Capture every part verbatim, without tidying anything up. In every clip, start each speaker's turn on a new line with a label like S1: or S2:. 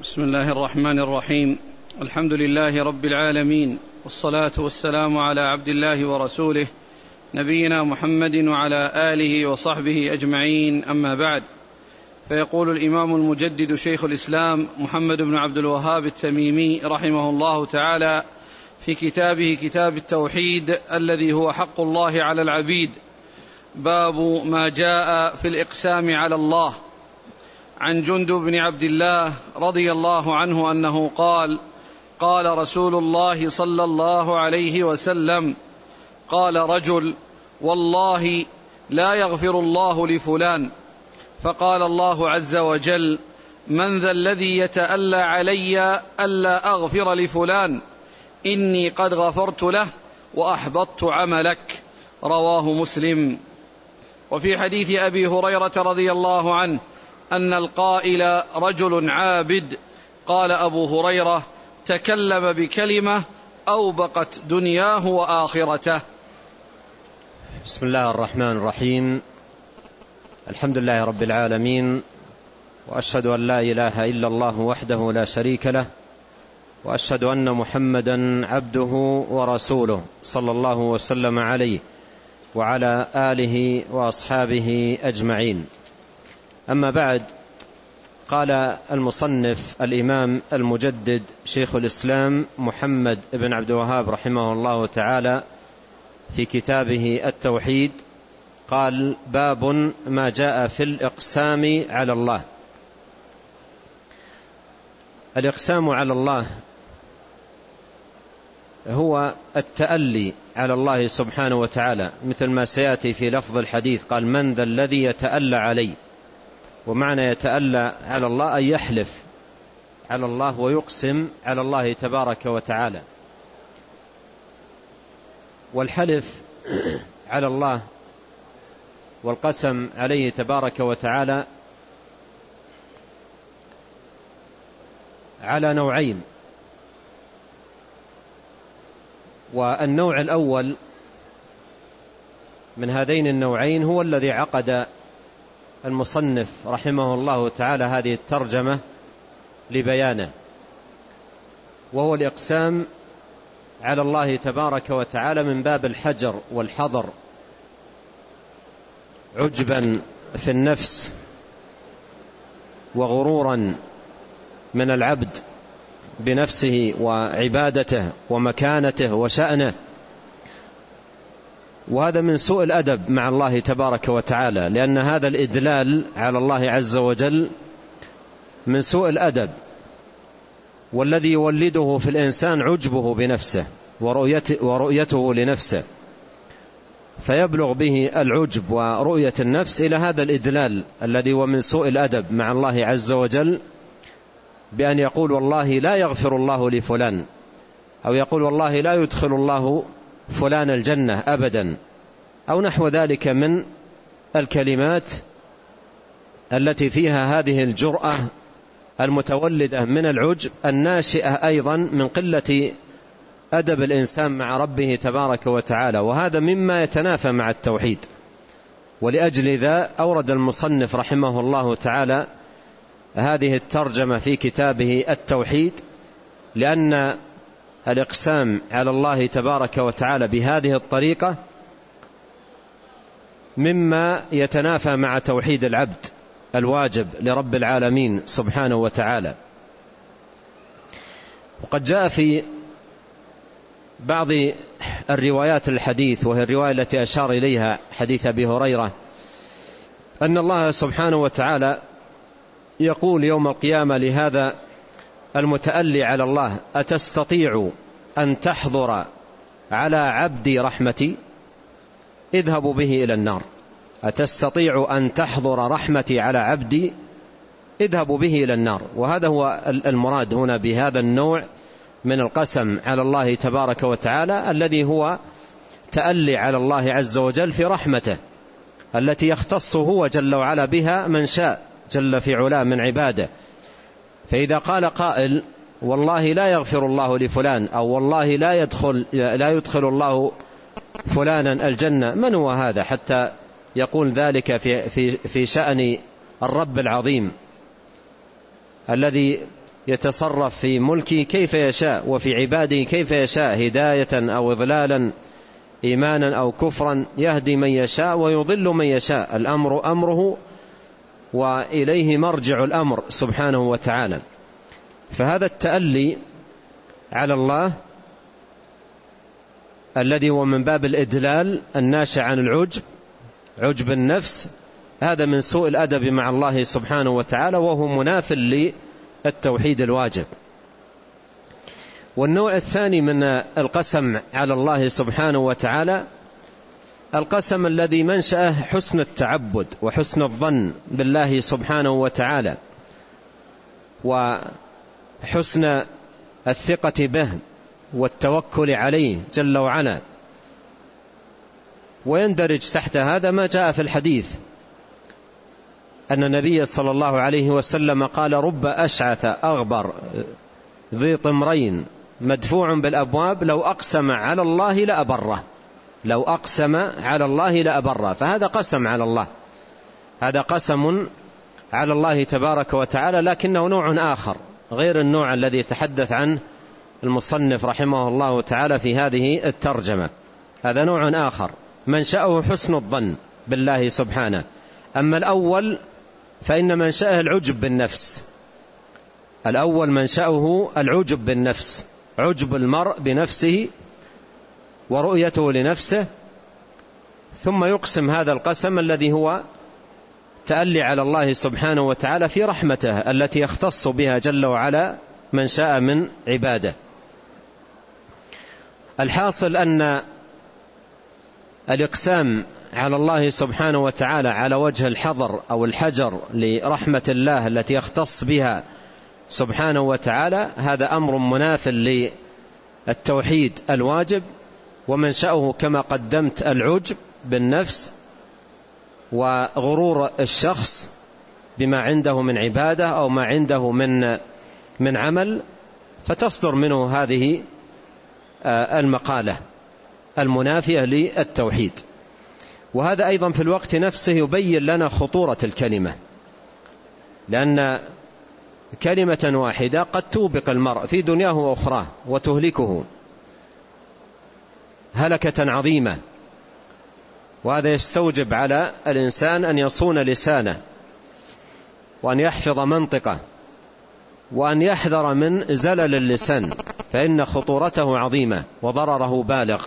S1: بسم الله الرحمن الرحيم. الحمد لله رب العالمين، والصلاة والسلام على عبد الله ورسوله نبينا محمد وعلى آله وصحبه أجمعين، أما بعد. فيقول الإمام المجدد شيخ الإسلام محمد بن عبد الوهاب التميمي رحمه الله تعالى في كتابه كتاب التوحيد الذي هو حق الله على العبيد: باب ما جاء في الإقسام على الله. عن جندب بن عبد الله رضي الله عنه أنه قال: قال رسول الله صلى الله عليه وسلم: قال رجل: والله لا يغفر الله لفلان. فقال الله عز وجل: من ذا الذي يتألى علي ألا أغفر لفلان؟ إني قد غفرت له وأحبطت عملك. رواه مسلم. وفي حديث أبي هريرة رضي الله عنه أن القائل رجل عابد. قال أبو هريرة: تكلم بكلمة أوبقت دنياه وآخرته.
S2: بسم الله الرحمن الرحيم. الحمد لله رب العالمين، وأشهد أن لا إله إلا الله وحده لا شريك له، وأشهد أن محمدا عبده ورسوله صلى الله وسلم عليه وعلى آله وأصحابه أجمعين. أما بعد، قال المصنف الإمام المجدد شيخ الإسلام محمد بن عبد الوهاب رحمه الله تعالى في كتابه التوحيد، قال: باب ما جاء في الإقسام على الله. الإقسام على الله هو التألي على الله سبحانه وتعالى، مثل ما سيأتي في لفظ الحديث، قال: من ذا الذي يتألى علي. ومعنى يتألى على الله أن يحلف على الله ويقسم على الله تبارك وتعالى. والحلف على الله والقسم عليه تبارك وتعالى على نوعين. والنوع الأول من هذين النوعين هو الذي عقد المصنف رحمه الله تعالى هذه الترجمة لبيانه، وهو الإقسام على الله تبارك وتعالى من باب الحجر والحظر، عجبا في النفس وغرورا من العبد بنفسه وعبادته ومكانته وشأنه. وهذا من سوء الأدب مع الله تبارك وتعالى، لأن هذا الإدلال على الله عز وجل من سوء الأدب، والذي يولده في الإنسان عجبه بنفسه ورؤيته لنفسه، فيبلغ به العجب ورؤية النفس إلى هذا الإدلال الذي هو من سوء الأدب مع الله عز وجل، بأن يقول: والله لا يغفر الله لفلان، أو يقول: والله لا يدخل الله فلان الجنة أبدا، أو نحو ذلك من الكلمات التي فيها هذه الجرأة المتولدة من العجب، الناشئة أيضا من قلة أدب الإنسان مع ربه تبارك وتعالى. وهذا مما يتنافى مع التوحيد. ولأجل ذا أورد المصنف رحمه الله تعالى هذه الترجمة في كتابه التوحيد، لأن الإقسام على الله تبارك وتعالى بهذه الطريقة مما يتنافى مع توحيد العبد الواجب لرب العالمين سبحانه وتعالى. وقد جاء في بعض الروايات الحديث، وهي الرواية التي أشار إليها حديث أبي هريرة، أن الله سبحانه وتعالى يقول يوم القيامة لهذا المتألي على الله: أتستطيع أن تحضر على عبدي رحمتي؟ اذهبوا به إلى النار. أتستطيع أن تحضر رحمتي على عبدي؟ اذهبوا به إلى النار. وهذا هو المراد هنا بهذا النوع من القسم على الله تبارك وتعالى، الذي هو تألي على الله عز وجل في رحمته التي يختص هو جل وعلا بها من شاء جل في علاه من عباده. فإذا قال قائل: والله لا يغفر الله لفلان، أو والله لا يدخل, لا يدخل الله فلانا الجنة، من هو هذا حتى يقول ذلك في, في, في شأن الرب العظيم الذي يتصرف في ملكه كيف يشاء وفي عباده كيف يشاء، هداية أو إضلالا، إيمانا أو كفرا، يهدي من يشاء ويضل من يشاء، الأمر أمره وإليه مرجع الأمر سبحانه وتعالى. فهذا التألي على الله الذي هو من باب الإدلال الناشئ عن العجب، عجب النفس، هذا من سوء الأدب مع الله سبحانه وتعالى، وهو مناف للتوحيد الواجب. والنوع الثاني من القسم على الله سبحانه وتعالى القسم الذي منشأه حسن التعبد وحسن الظن بالله سبحانه وتعالى وحسن الثقة به والتوكل عليه جل وعلا. ويندرج تحت هذا ما جاء في الحديث أن النبي صلى الله عليه وسلم قال: رب أشعث أغبر ذي طمرين مدفوع بالأبواب لو أقسم على الله لأبره، لو أقسم على الله لأبره. فهذا قسم على الله، هذا قسم على الله تبارك وتعالى، لكنه نوع آخر غير النوع الذي يتحدث عنه المصنف رحمه الله تعالى في هذه الترجمة. هذا نوع آخر منشأه حسن الظن بالله سبحانه. أما الأول فإن منشأه العجب بالنفس، الأول منشأه العجب بالنفس، عجب المرء بنفسه ورؤيته لنفسه، ثم يقسم هذا القسم الذي هو تألي على الله سبحانه وتعالى في رحمته التي يختص بها جل وعلا من شاء من عباده. الحاصل أن الإقسام على الله سبحانه وتعالى على وجه الحظر أو الحجر لرحمة الله التي يختص بها سبحانه وتعالى هذا أمر مناف للتوحيد الواجب، ومنشأه كما قدمت العجب بالنفس وغرور الشخص بما عنده من عبادة أو ما عنده من من عمل، فتصدر منه هذه المقالة المنافية للتوحيد. وهذا أيضا في الوقت نفسه يبين لنا خطورة الكلمة، لأن كلمة واحدة قد توبق المرء في دنياه وأخراه وتهلكه هلكة عظيمة. وهذا يستوجب على الإنسان أن يصون لسانه وأن يحفظ منطقه وأن يحذر من زلل اللسان، فإن خطورته عظيمة وضرره بالغ.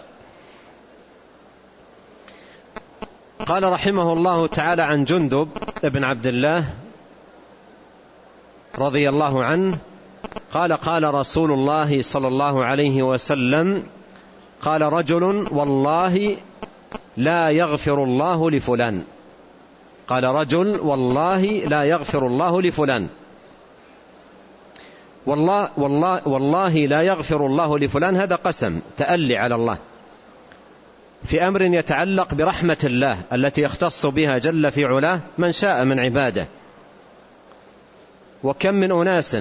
S2: قال رحمه الله تعالى عن جندب بن عبد الله رضي الله عنه قال: قال رسول الله صلى الله عليه وسلم: قال رجل: والله لا يغفر الله لفلان. قال رجل: والله لا يغفر الله لفلان. والله, والله, والله لا يغفر الله لفلان، هذا قسم تألي على الله في أمر يتعلق برحمة الله التي يختص بها جل في علاه من شاء من عباده. وكم من أناس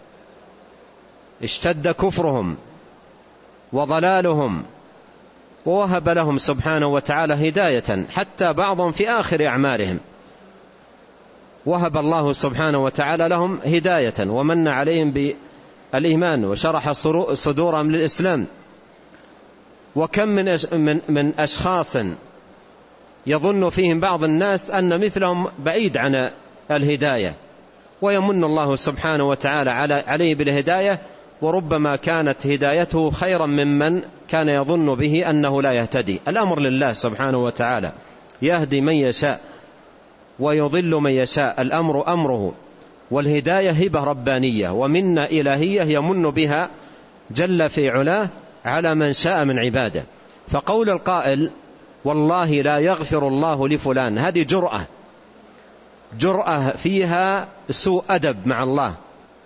S2: اشتد كفرهم وضلالهم ووهب لهم سبحانه وتعالى هداية، حتى بعضهم في آخر أعمارهم وهب الله سبحانه وتعالى لهم هداية ومن عليهم بالإيمان وشرح صدورهم للإسلام. وكم من من أشخاص يظن فيهم بعض الناس أن مثلهم بعيد عن الهداية، ويمن الله سبحانه وتعالى عليه بالهداية، وربما كانت هدايته خيرا ممن كان يظن به أنه لا يهتدي. الأمر لله سبحانه وتعالى، يهدي من يشاء ويضل من يشاء، الأمر أمره. والهداية هبة ربانية ومنة إلهية يمن بها جل في علاه على من شاء من عباده. فقول القائل: والله لا يغفر الله لفلان، هذه جرأة، جرأة فيها سوء أدب مع الله،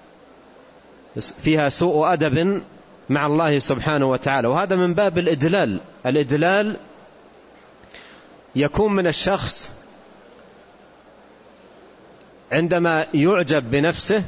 S2: فيها سوء أدب مع الله سبحانه وتعالى. وهذا من باب الإدلال. الإدلال يكون من الشخص عندما يعجب بنفسه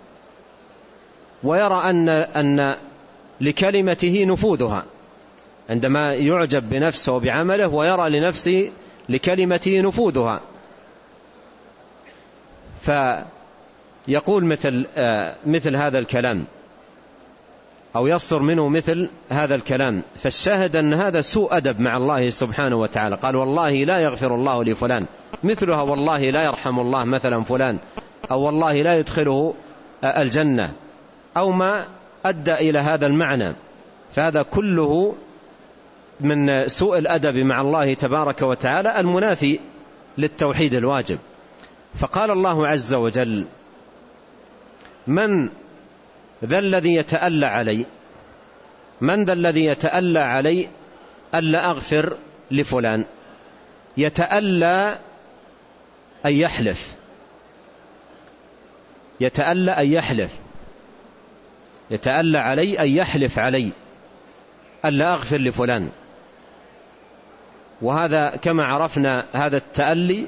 S2: ويرى أن أن لكلمته نفوذها، عندما يعجب بنفسه وبعمله ويرى لنفسه لكلمته نفوذها، يقول مثل, مثل هذا الكلام أو يصدر منه مثل هذا الكلام. فالشاهد أن هذا سوء أدب مع الله سبحانه وتعالى. قال والله لا يغفر الله لفلان، مثلها والله لا يرحم الله مثلا فلان، أو والله لا يدخله الجنة، أو ما أدى إلى هذا المعنى. فهذا كله من سوء الأدب مع الله تبارك وتعالى المنافي للتوحيد الواجب. فقال الله عز وجل: من ذا الذي يتألى علي من ذا الذي يتألى علي ألا أغفر لفلان. يتألى أن يحلف، يتألى أن يحلف يتألى علي أن يحلف علي ألا أغفر لفلان. وهذا كما عرفنا هذا التألي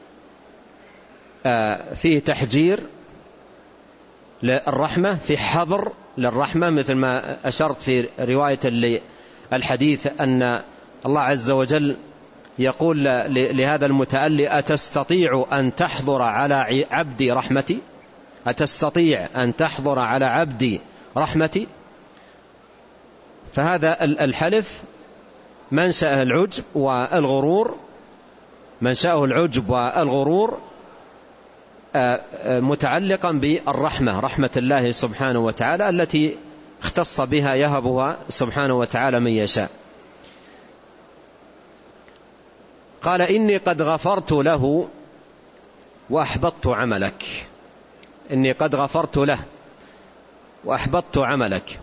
S2: فيه تحجير للرحمة، في حظر للرحمة، مثل ما أشرت في رواية الحديث أن الله عز وجل يقول لهذا المتألي: أتستطيع أن تحضر على عبدي رحمتي؟ أتستطيع أن تحضر على عبدي رحمتي؟ فهذا الحلف منشأه العجب والغرور، منشأه العجب والغرور متعلقا بالرحمة، رحمة الله سبحانه وتعالى التي اختص بها يهبها سبحانه وتعالى من يشاء. قال: إني قد غفرت له وأحبطت عملك. إني قد غفرت له وأحبطت عملك.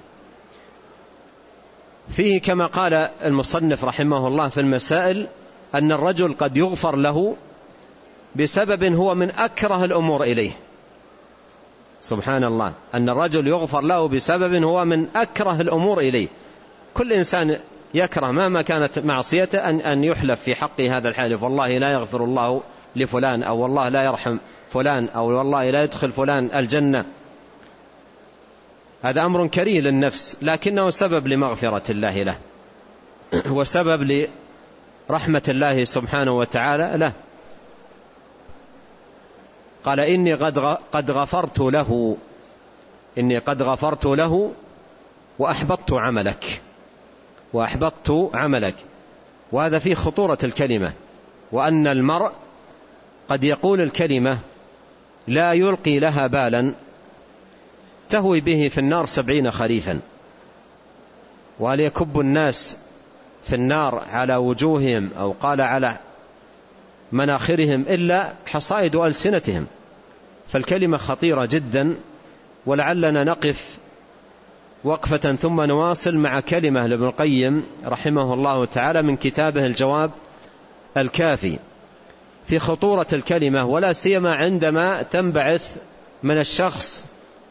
S2: فيه كما قال المصنف رحمه الله في المسائل أن الرجل قد يغفر له بسبب هو من أكره الأمور إليه. سبحان الله، أن الرجل يغفر له بسبب هو من أكره الأمور إليه. كل إنسان يكره مهما كانت معصيته أن أن يحلف في حق هذا الحالف: والله لا يغفر الله لفلان، أو والله لا يرحم فلان، أو والله لا يدخل فلان الجنة. هذا أمر كريه للنفس، لكنه سبب لمغفرة الله له وسبب لرحمة الله سبحانه وتعالى له. قال: إني قد غفرت له إني قد غفرت له وأحبطت عملك وأحبطت عملك. وهذا فيه خطورة الكلمة، وأن المرء قد يقول الكلمة لا يلقي لها بالا تهوي به في النار سبعين خريفا. وهل يكب الناس في النار على وجوههم أو قال على مناخرهم إلا حصائد ألسنتهم؟ فالكلمة خطيرة جدا، ولعلنا نقف وقفة ثم نواصل مع كلمة لابن القيم رحمه الله تعالى من كتابه الجواب الكافي في خطورة الكلمة، ولا سيما عندما تنبعث من الشخص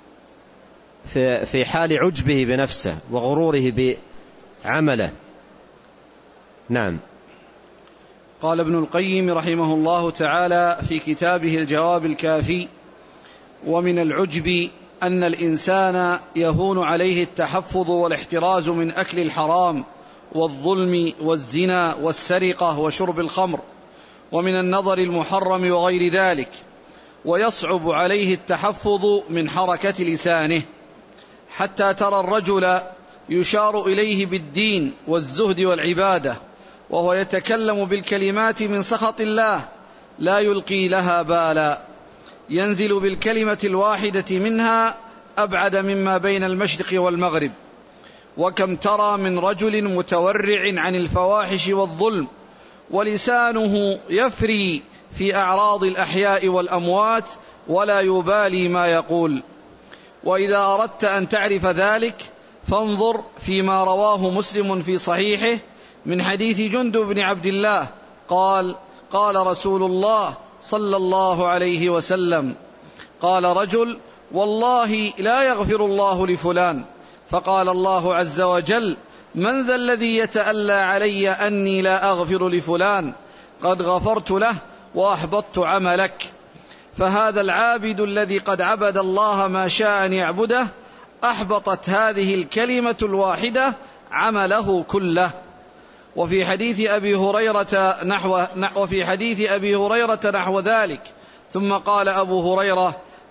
S2: في حال عجبه بنفسه وغروره بعمله. نعم.
S1: قال ابن القيم رحمه الله تعالى في كتابه الجواب الكافي: ومن العجب أن الإنسان يهون عليه التحفظ والاحتراز من أكل الحرام والظلم والزنا والسرقة وشرب الخمر ومن النظر المحرم وغير ذلك، ويصعب عليه التحفظ من حركة لسانه، حتى ترى الرجل يشار إليه بالدين والزهد والعبادة وهو يتكلم بالكلمات من سخط الله لا يلقي لها بالا، ينزل بالكلمة الواحدة منها أبعد مما بين المشرق والمغرب. وكم ترى من رجل متورع عن الفواحش والظلم ولسانه يفري في أعراض الأحياء والأموات ولا يبالي ما يقول. وإذا أردت أن تعرف ذلك فانظر فيما رواه مسلم في صحيحه من حديث جندب بن عبد الله قال: قال رسول الله صلى الله عليه وسلم: قال رجل: والله لا يغفر الله لفلان. فقال الله عز وجل: من ذا الذي يتألى علي أني لا أغفر لفلان؟ قد غفرت له وأحبطت عملك. فهذا العابد الذي قد عبد الله ما شاء أن يعبده أحبطت هذه الكلمة الواحدة عمله كله. وفي حديث أبي هريرة نحو وفي حديث أبي هريرة نحو ذلك. ثم قال أبو هريرة: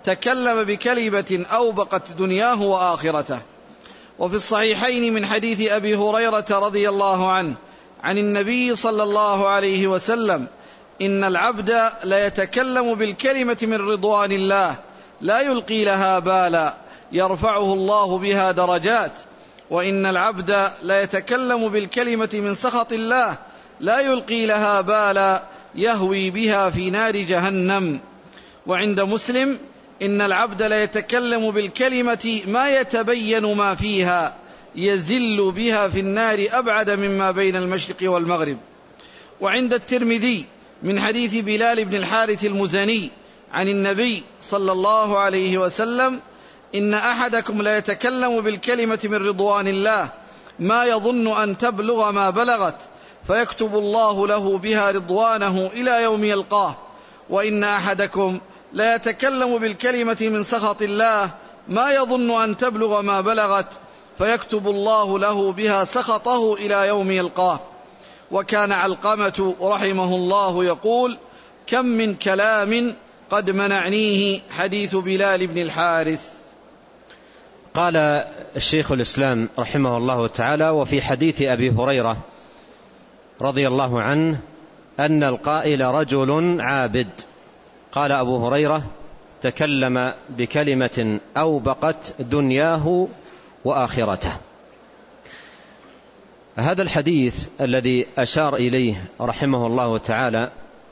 S1: تكلم بكلمة أوبقت دنياه وآخرته. وفي الصحيحين من حديث أبي هريرة رضي الله عنه عن النبي صلى الله عليه وسلم: إن العبد ليتكلم بالكلمة من رضوان الله لا يلقي لها بالا يرفعه الله بها درجات، وإن العبد ليتكلم بالكلمة من سخط الله لا يلقي لها بالا يهوي بها في نار جهنم. وعند مسلم: إن العبد ليتكلم بالكلمة ما يتبين ما فيها يزل بها في النار أبعد مما بين المشرق والمغرب. وعند الترمذي من حديث بلال بن الحارث المزني عن النبي صلى الله عليه وسلم: إن أحدكم ليتكلم بالكلمة من رضوان الله ما يظن أن تبلغ ما بلغت فيكتب الله له بها رضوانه إلى يوم يلقاه، وإن أحدكم لا يتكلم بالكلمة من سخط الله ما يظن أن تبلغ ما بلغت فيكتب الله له بها سخطه إلى يوم يلقاه. وكان علقمة رحمه الله يقول: كم من كلام قد منعنيه حديث بلال بن الحارث.
S2: قال الشيخ الإسلام رحمه الله تعالى: وفي حديث أبي هريرة رضي الله عنه أن القائل رجل عابد. قال أبو هريرة: تكلم بكلمة أوبقت دنياه وآخرته. هذا الحديث الذي أشار إليه رحمه الله تعالى،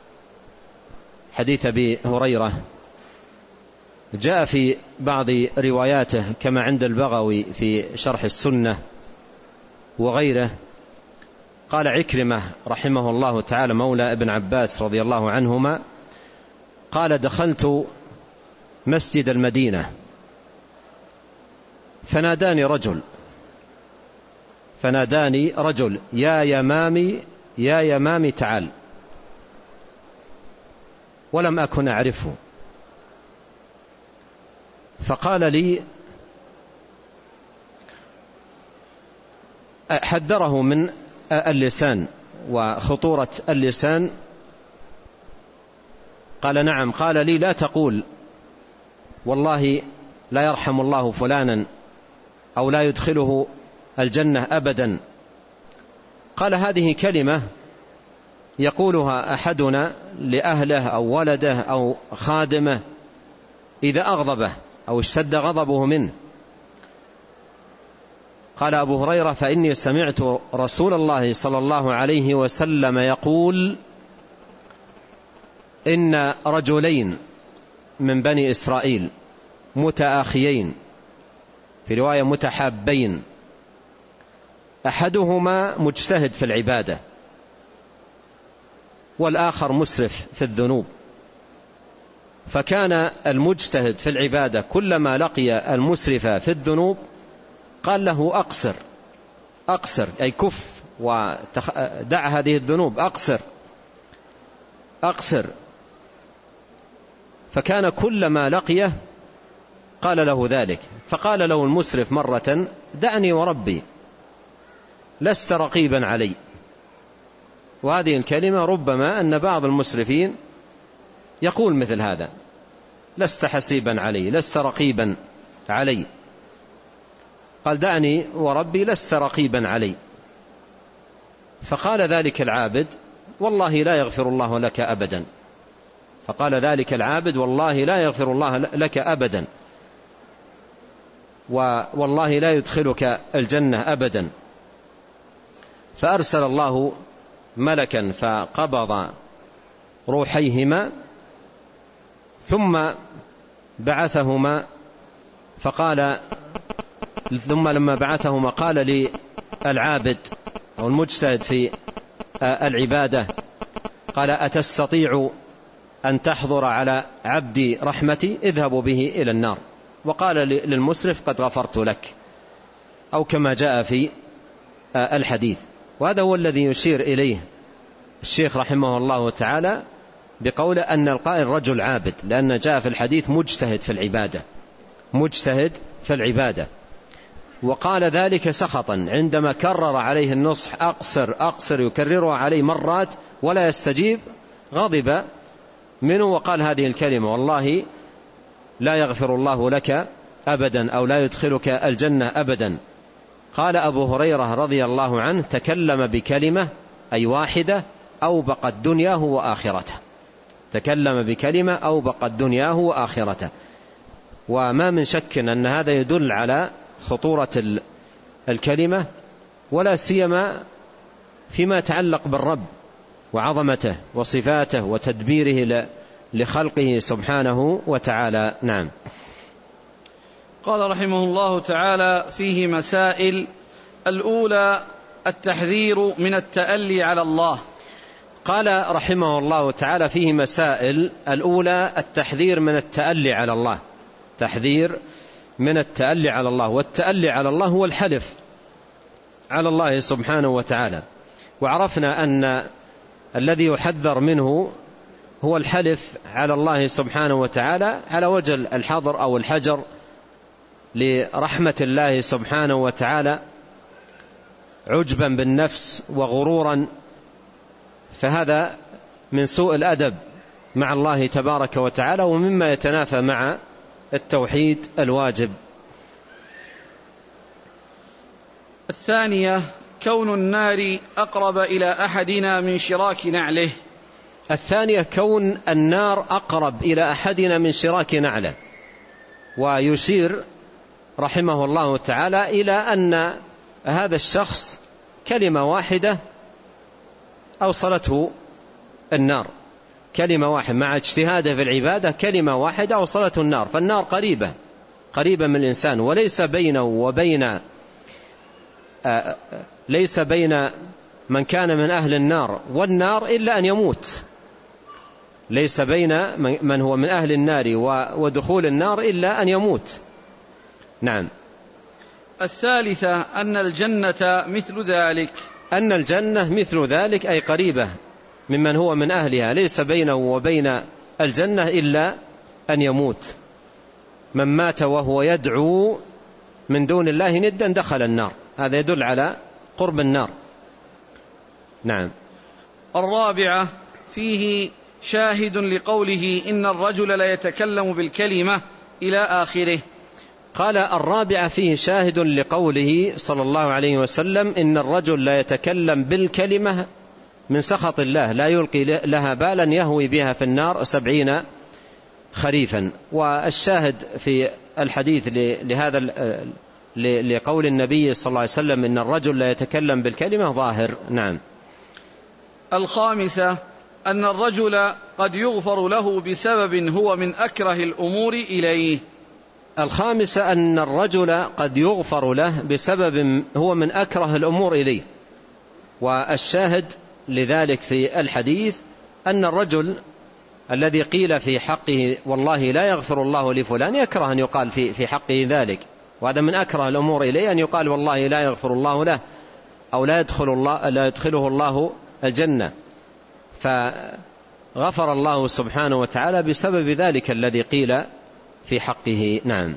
S2: حديث أبي هريرة، جاء في بعض رواياته كما عند البغوي في شرح السنة وغيره. قال عكرمة رحمه الله تعالى مولى ابن عباس رضي الله عنهما: قال: دخلت مسجد المدينة فناداني رجل فناداني رجل يا يمامي يا يمامي تعال، ولم أكن أعرفه، فقال لي، حذره من اللسان وخطورة اللسان. قال: نعم. قال لي: لا تقول والله لا يرحم الله فلانا أو لا يدخله الجنة أبدا. قال: هذه كلمة يقولها أحدنا لأهله أو ولده أو خادمه إذا أغضبه أو اشتد غضبه منه. قال أبو هريرة: فإني سمعت رسول الله صلى الله عليه وسلم يقول: إن رجلين من بني إسرائيل متآخيين، في رواية متحابين، أحدهما مجتهد في العبادة والآخر مسرف في الذنوب، فكان المجتهد في العبادة كلما لقي المسرف في الذنوب قال له: أقصر أقصر، أي كف ودع هذه الذنوب، أقصر أقصر. فكان كلما لقيه قال له ذلك. فقال له المسرف مرة: دعني وربي لست رقيبا علي. وهذه الكلمة ربما أن بعض المسرفين يقول مثل هذا: لست حسيبا علي، لست رقيبا علي. قال: دعني وربي لست رقيبا علي. فقال ذلك العابد: والله لا يغفر الله لك أبدا. فقال ذلك العابد: والله لا يغفر الله لك أبدا، والله لا يدخلك الجنة أبدا. فأرسل الله ملكا فقبض روحيهما ثم بعثهما، فقال ثم لما بعثهما قال للعابد أو المجتهد في العبادة: قال: أتستطيع أن تحضر على عبدي رحمتي؟ اذهبوا به إلى النار. وقال للمسرف: قد غفرت لك، أو كما جاء في الحديث. وهذا هو الذي يشير إليه الشيخ رحمه الله تعالى بقول أن القائل رجل عابد، لأن جاء في الحديث مجتهد في العبادة، مجتهد في العبادة. وقال ذلك سخطا عندما كرر عليه النصح: أقصر أقصر، يكرره عليه مرات ولا يستجيب، غضب منه وقال هذه الكلمة: والله لا يغفر الله لك أبدا أو لا يدخلك الجنة أبدا. قال أبو هريرة رضي الله عنه: تكلم بكلمة أي واحدة أوبقت دنياه وآخرته. تكلم بكلمة أوبقت دنياه وآخرته. وما من شك أن هذا يدل على خطورة الكلمة، ولا سيما فيما يتعلق بالرب وعظمته وصفاته وتدبيره لخلقه سبحانه وتعالى. نعم.
S1: قال رحمه الله تعالى: فيه مسائل. الأولى التحذير من التألي على الله.
S2: قال رحمه الله تعالى: فيه مسائل. الأولى التحذير من التألي على الله. تحذير من التألي على الله، والتألي على الله هو الحلف على الله سبحانه وتعالى. وعرفنا أن الذي يحذر منه هو الحلف على الله سبحانه وتعالى على وجه الحظر أو الحجر لرحمة الله سبحانه وتعالى، عجبا بالنفس وغرورا، فهذا من سوء الأدب مع الله تبارك وتعالى، ومما يتنافى مع التوحيد الواجب.
S1: الثانية كون النار أقرب إلى أحدنا من شراك نعله.
S2: الثانية كون النار أقرب إلى أحدنا من شراك نعله. ويشير رحمه الله تعالى إلى أن هذا الشخص كلمة واحدة أوصلته النار، كلمة واحدة مع اجتهاده في العبادة، كلمة واحدة أوصلته النار. فالنار قريبة قريبة من الإنسان، وليس بينه وبين آه ليس بين من كان من أهل النار والنار إلا أن يموت. ليس بين من هو من أهل النار ودخول النار إلا أن يموت. نعم.
S1: الثالثة أن الجنة مثل ذلك.
S2: أن الجنة مثل ذلك أي قريبة ممن هو من أهلها، ليس بينه وبين الجنة إلا أن يموت. من مات وهو يدعو من دون الله ندا دخل النار. هذا يدل على قرب النار. نعم.
S1: الرابعة فيه شاهد لقوله إن الرجل لا يتكلم بالكلمة إلى آخره.
S2: قال: الرابعة فيه شاهد لقوله صلى الله عليه وسلم: إن الرجل لا يتكلم بالكلمة من سخط الله لا يلقي لها بالا يهوي بها في النار سبعين خريفا. والشاهد في الحديث لهذا لقول النبي صلى الله عليه وسلم إن الرجل لا يتكلم بالكلمة ظاهر. نعم.
S1: الخامسة أن الرجل قد يغفر له بسبب هو من أكره الأمور إليه.
S2: الخامسة أن الرجل قد يغفر له بسبب هو من أكره الأمور إليه. والشاهد لذلك في الحديث أن الرجل الذي قيل في حقه والله لا يغفر الله لفلان يكره أن يقال في في حقه ذلك، وهذا من أكره الأمور إليه أن يقال والله لا يغفر الله له أو لا يدخل الله لا يدخله الله الجنة. فغفر الله سبحانه وتعالى بسبب ذلك الذي قيل في حقه. نعم.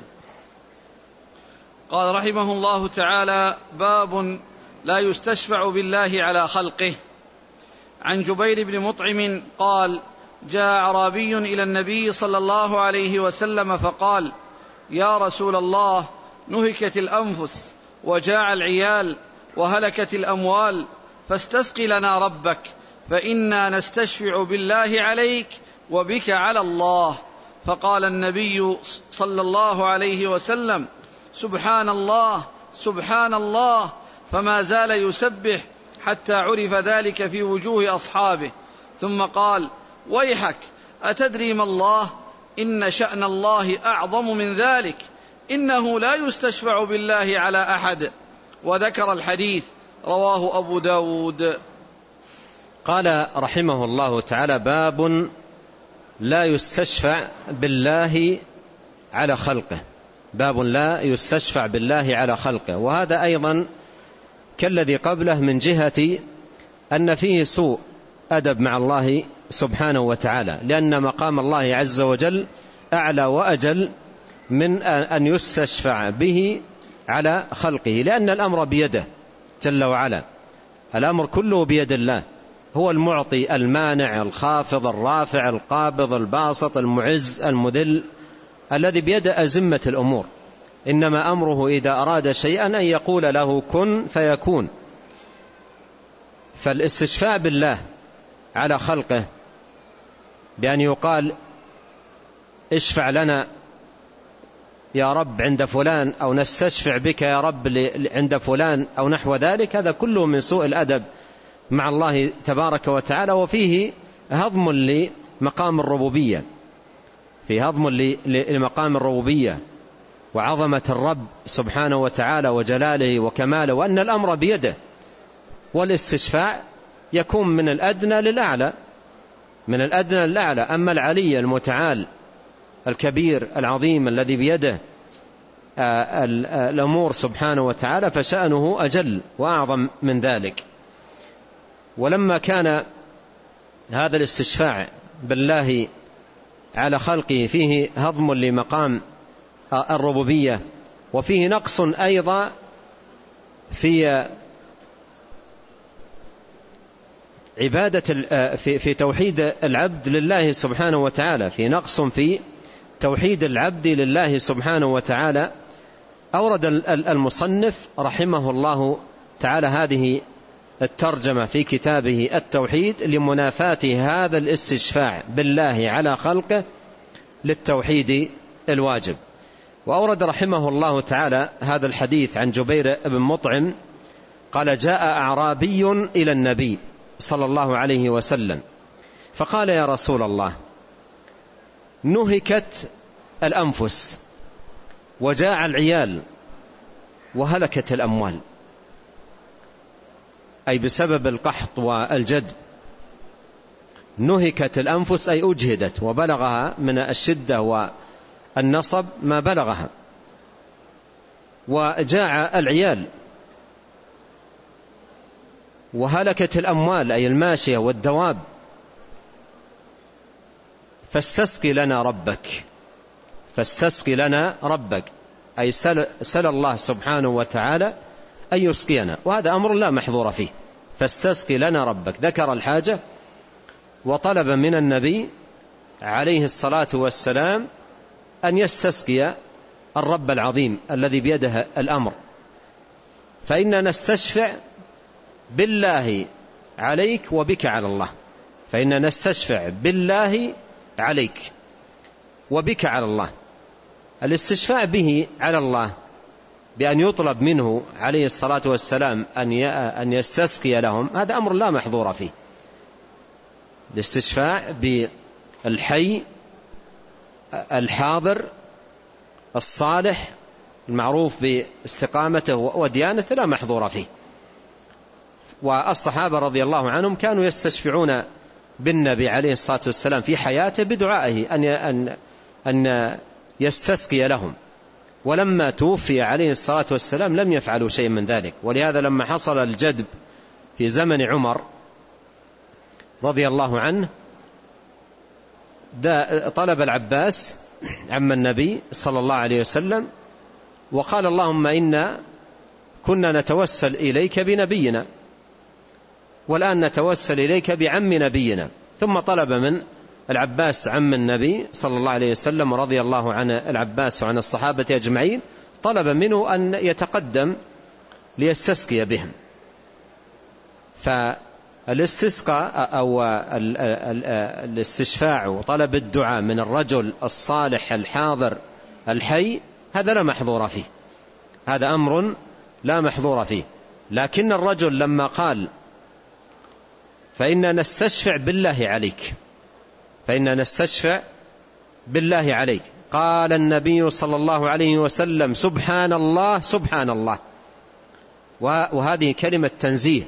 S1: قال رحمه الله تعالى: باب لا يستشفع بالله على خلقه. عن جبير بن مطعم قال: جاء أعرابي إلى النبي صلى الله عليه وسلم فقال: يا رسول الله، نهكت الأنفس وجاع العيال وهلكت الأموال، فاستسق لنا ربك، فإنا نستشفع بالله عليك وبك على الله. فقال النبي صلى الله عليه وسلم: سبحان الله سبحان الله، فما زال يسبح حتى عرف ذلك في وجوه أصحابه. ثم قال: ويحك، أتدري ما الله؟ إن شأن الله أعظم من ذلك، إنه لا يستشفع بالله على أحد. وذكر الحديث، رواه أبو داود.
S2: قال رحمه الله تعالى: باب لا يستشفع بالله على خلقه. باب لا يستشفع بالله على خلقه. وهذا أيضا كالذي قبله من جهة أن فيه سوء أدب مع الله سبحانه وتعالى، لأن مقام الله عز وجل أعلى وأجل من أن يستشفع به على خلقه، لأن الأمر بيده جل وعلا. الأمر كله بيد الله، هو المعطي المانع الخافض الرافع القابض الباسط المعز المذل الذي بيد أزمة الأمور، إنما أمره إذا أراد شيئا أن يقول له كن فيكون. فالاستشفاع بالله على خلقه بأن يقال اشفع لنا يا رب عند فلان، أو نستشفع بك يا رب عند فلان، أو نحو ذلك، هذا كله من سوء الأدب مع الله تبارك وتعالى، وفيه هضم لمقام الربوبية، في هضم لمقام الربوبية وعظمة الرب سبحانه وتعالى وجلاله وكماله، وأن الأمر بيده. والاستشفاع يكون من الأدنى للأعلى، من الأدنى للأعلى. أما العلي المتعال الكبير العظيم الذي بيده الأمور سبحانه وتعالى فشأنه أجل وأعظم من ذلك. ولما كان هذا الاستشفاع بالله على خلقه فيه هضم لمقام الربوبية، وفيه نقص أيضا في عبادة في في توحيد العبد لله سبحانه وتعالى، في نقص في توحيد العبد لله سبحانه وتعالى، أورد المصنف رحمه الله تعالى هذه الترجمة في كتابه التوحيد لمنافاة هذا الاستشفاع بالله على خلقه للتوحيد الواجب. وأورد رحمه الله تعالى هذا الحديث عن جبير بن مطعم قال: جاء أعرابي إلى النبي صلى الله عليه وسلم فقال: يا رسول الله، نهكت الأنفس وجاع العيال وهلكت الأموال، أي بسبب القحط والجدب. نهكت الأنفس أي أجهدت وبلغها من الشدة والنصب ما بلغها، وجاع العيال، وهلكت الأموال أي الماشية والدواب، فاستسقي لنا ربك. فاستسقي لنا ربك أي سل, سل الله سبحانه وتعالى أن يسقينا، وهذا أمر لا محظور فيه. فاستسقي لنا ربك، ذكر الحاجة وطلب من النبي عليه الصلاة والسلام أن يستسقي الرب العظيم الذي بيده الأمر. فإننا نستشفع بالله عليك وبك على الله، فإننا نستشفع بالله عليك وبك على الله. الاستشفاع به على الله بأن يطلب منه عليه الصلاة والسلام أن يستسقي لهم، هذا أمر لا محظور فيه. الاستشفاع بالحي الحاضر الصالح المعروف باستقامته وديانته لا محظور فيه. والصحابة رضي الله عنهم كانوا يستشفعون بالنبي عليه الصلاة والسلام في حياته بدعائه أن أن أن يستسقي لهم، ولما توفي عليه الصلاة والسلام لم يفعلوا شيء من ذلك. ولهذا لما حصل الجدب في زمن عمر رضي الله عنه طلب العباس عم النبي صلى الله عليه وسلم وقال: اللهم إنا كنا نتوسل إليك بنبينا، والآن نتوسل إليك بعم نبينا. ثم طلب من العباس عم النبي صلى الله عليه وسلم رضي الله عن العباس وعن الصحابة أجمعين، طلب منه أن يتقدم ليستسقي بهم. فالاستسقاء أو الاستشفاع وطلب الدعاء من الرجل الصالح الحاضر الحي هذا لا محظور فيه، هذا أمر لا محظور فيه. لكن الرجل لما قال: فإننا نستشفع بالله عليك، فإننا نستشفع بالله عليك، قال النبي صلى الله عليه وسلم: سبحان الله سبحان الله. وهذه كلمة تنزيه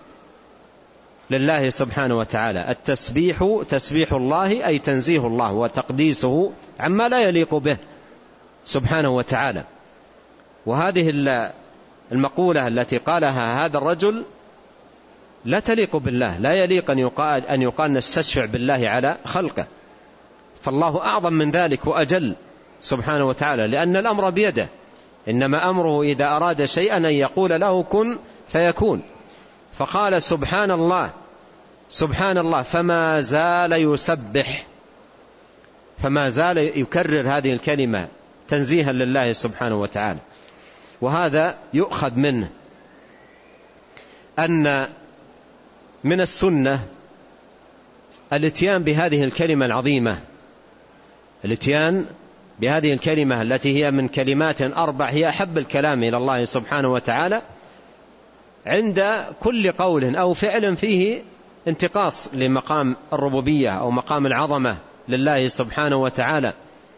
S2: لله سبحانه وتعالى. التسبيح تسبيح الله أي تنزيه الله وتقديسه عما لا يليق به سبحانه وتعالى. وهذه المقولة التي قالها هذا الرجل لا تليق بالله، لا يليق أن يقال, أن يقال نستشفع بالله على خلقه، فالله أعظم من ذلك وأجل سبحانه وتعالى، لأن الأمر بيده، إنما أمره إذا أراد شيئا أن يقول له كن فيكون. فقال: سبحان الله سبحان الله، فما زال يسبح فما زال يكرر هذه الكلمة تنزيها لله سبحانه وتعالى. وهذا يؤخذ منه أن من السنة الاتيان بهذه الكلمة العظيمة، الاتيان بهذه الكلمة التي هي من كلمات أربع هي أحب الكلام إلى الله سبحانه وتعالى، عند كل قول أو فعل فيه انتقاص لمقام الربوبية أو مقام العظمة لله سبحانه وتعالى،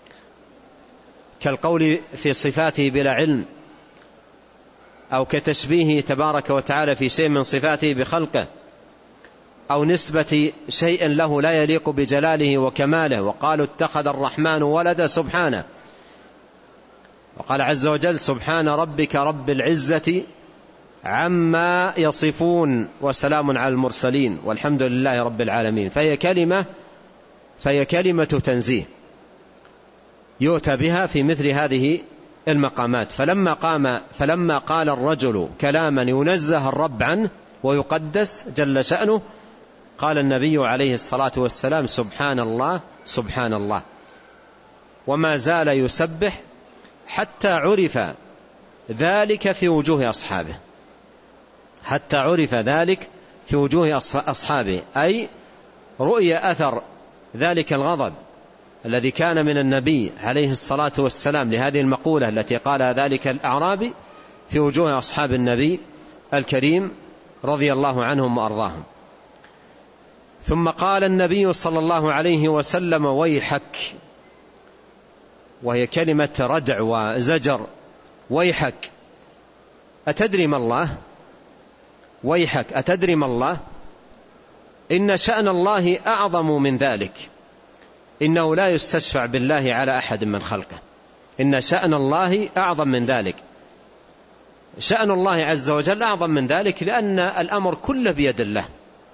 S2: كالقول في صفاته بلا علم، أو كتشبيهه تبارك وتعالى في شيء من صفاته بخلقه، أو نسبة شيء له لا يليق بجلاله وكماله. وقالوا اتخذ الرحمن ولدا سبحانه. وقال عز وجل سبحان ربك رب العزة عما يصفون وسلام على المرسلين والحمد لله رب العالمين. فهي كلمة فهي كلمة تنزيه يؤتى بها في مثل هذه المقامات. فلما قام فلما قال الرجل كلاما ينزه الرب عنه ويقدس جل شأنه، قال النبي عليه الصلاة والسلام سبحان الله سبحان الله، وما زال يسبح حتى عرف ذلك في وجوه أصحابه، حتى عرف ذلك في وجوه أصحابه، أي رؤية أثر ذلك الغضب الذي كان من النبي عليه الصلاة والسلام لهذه المقولة التي قالها ذلك الأعرابي في وجوه أصحاب النبي الكريم رضي الله عنهم وأرضاهم. ثم قال النبي صلى الله عليه وسلم ويحك، وهي كلمة ردع وزجر. ويحك أتدري ما الله؟ ويحك أتدري ما الله؟ إن شأن الله أعظم من ذلك، إنه لا يستشفع بالله على أحد من خلقه. إن شأن الله أعظم من ذلك، شأن الله عز وجل أعظم من ذلك، لأن الأمر كله بيد الله.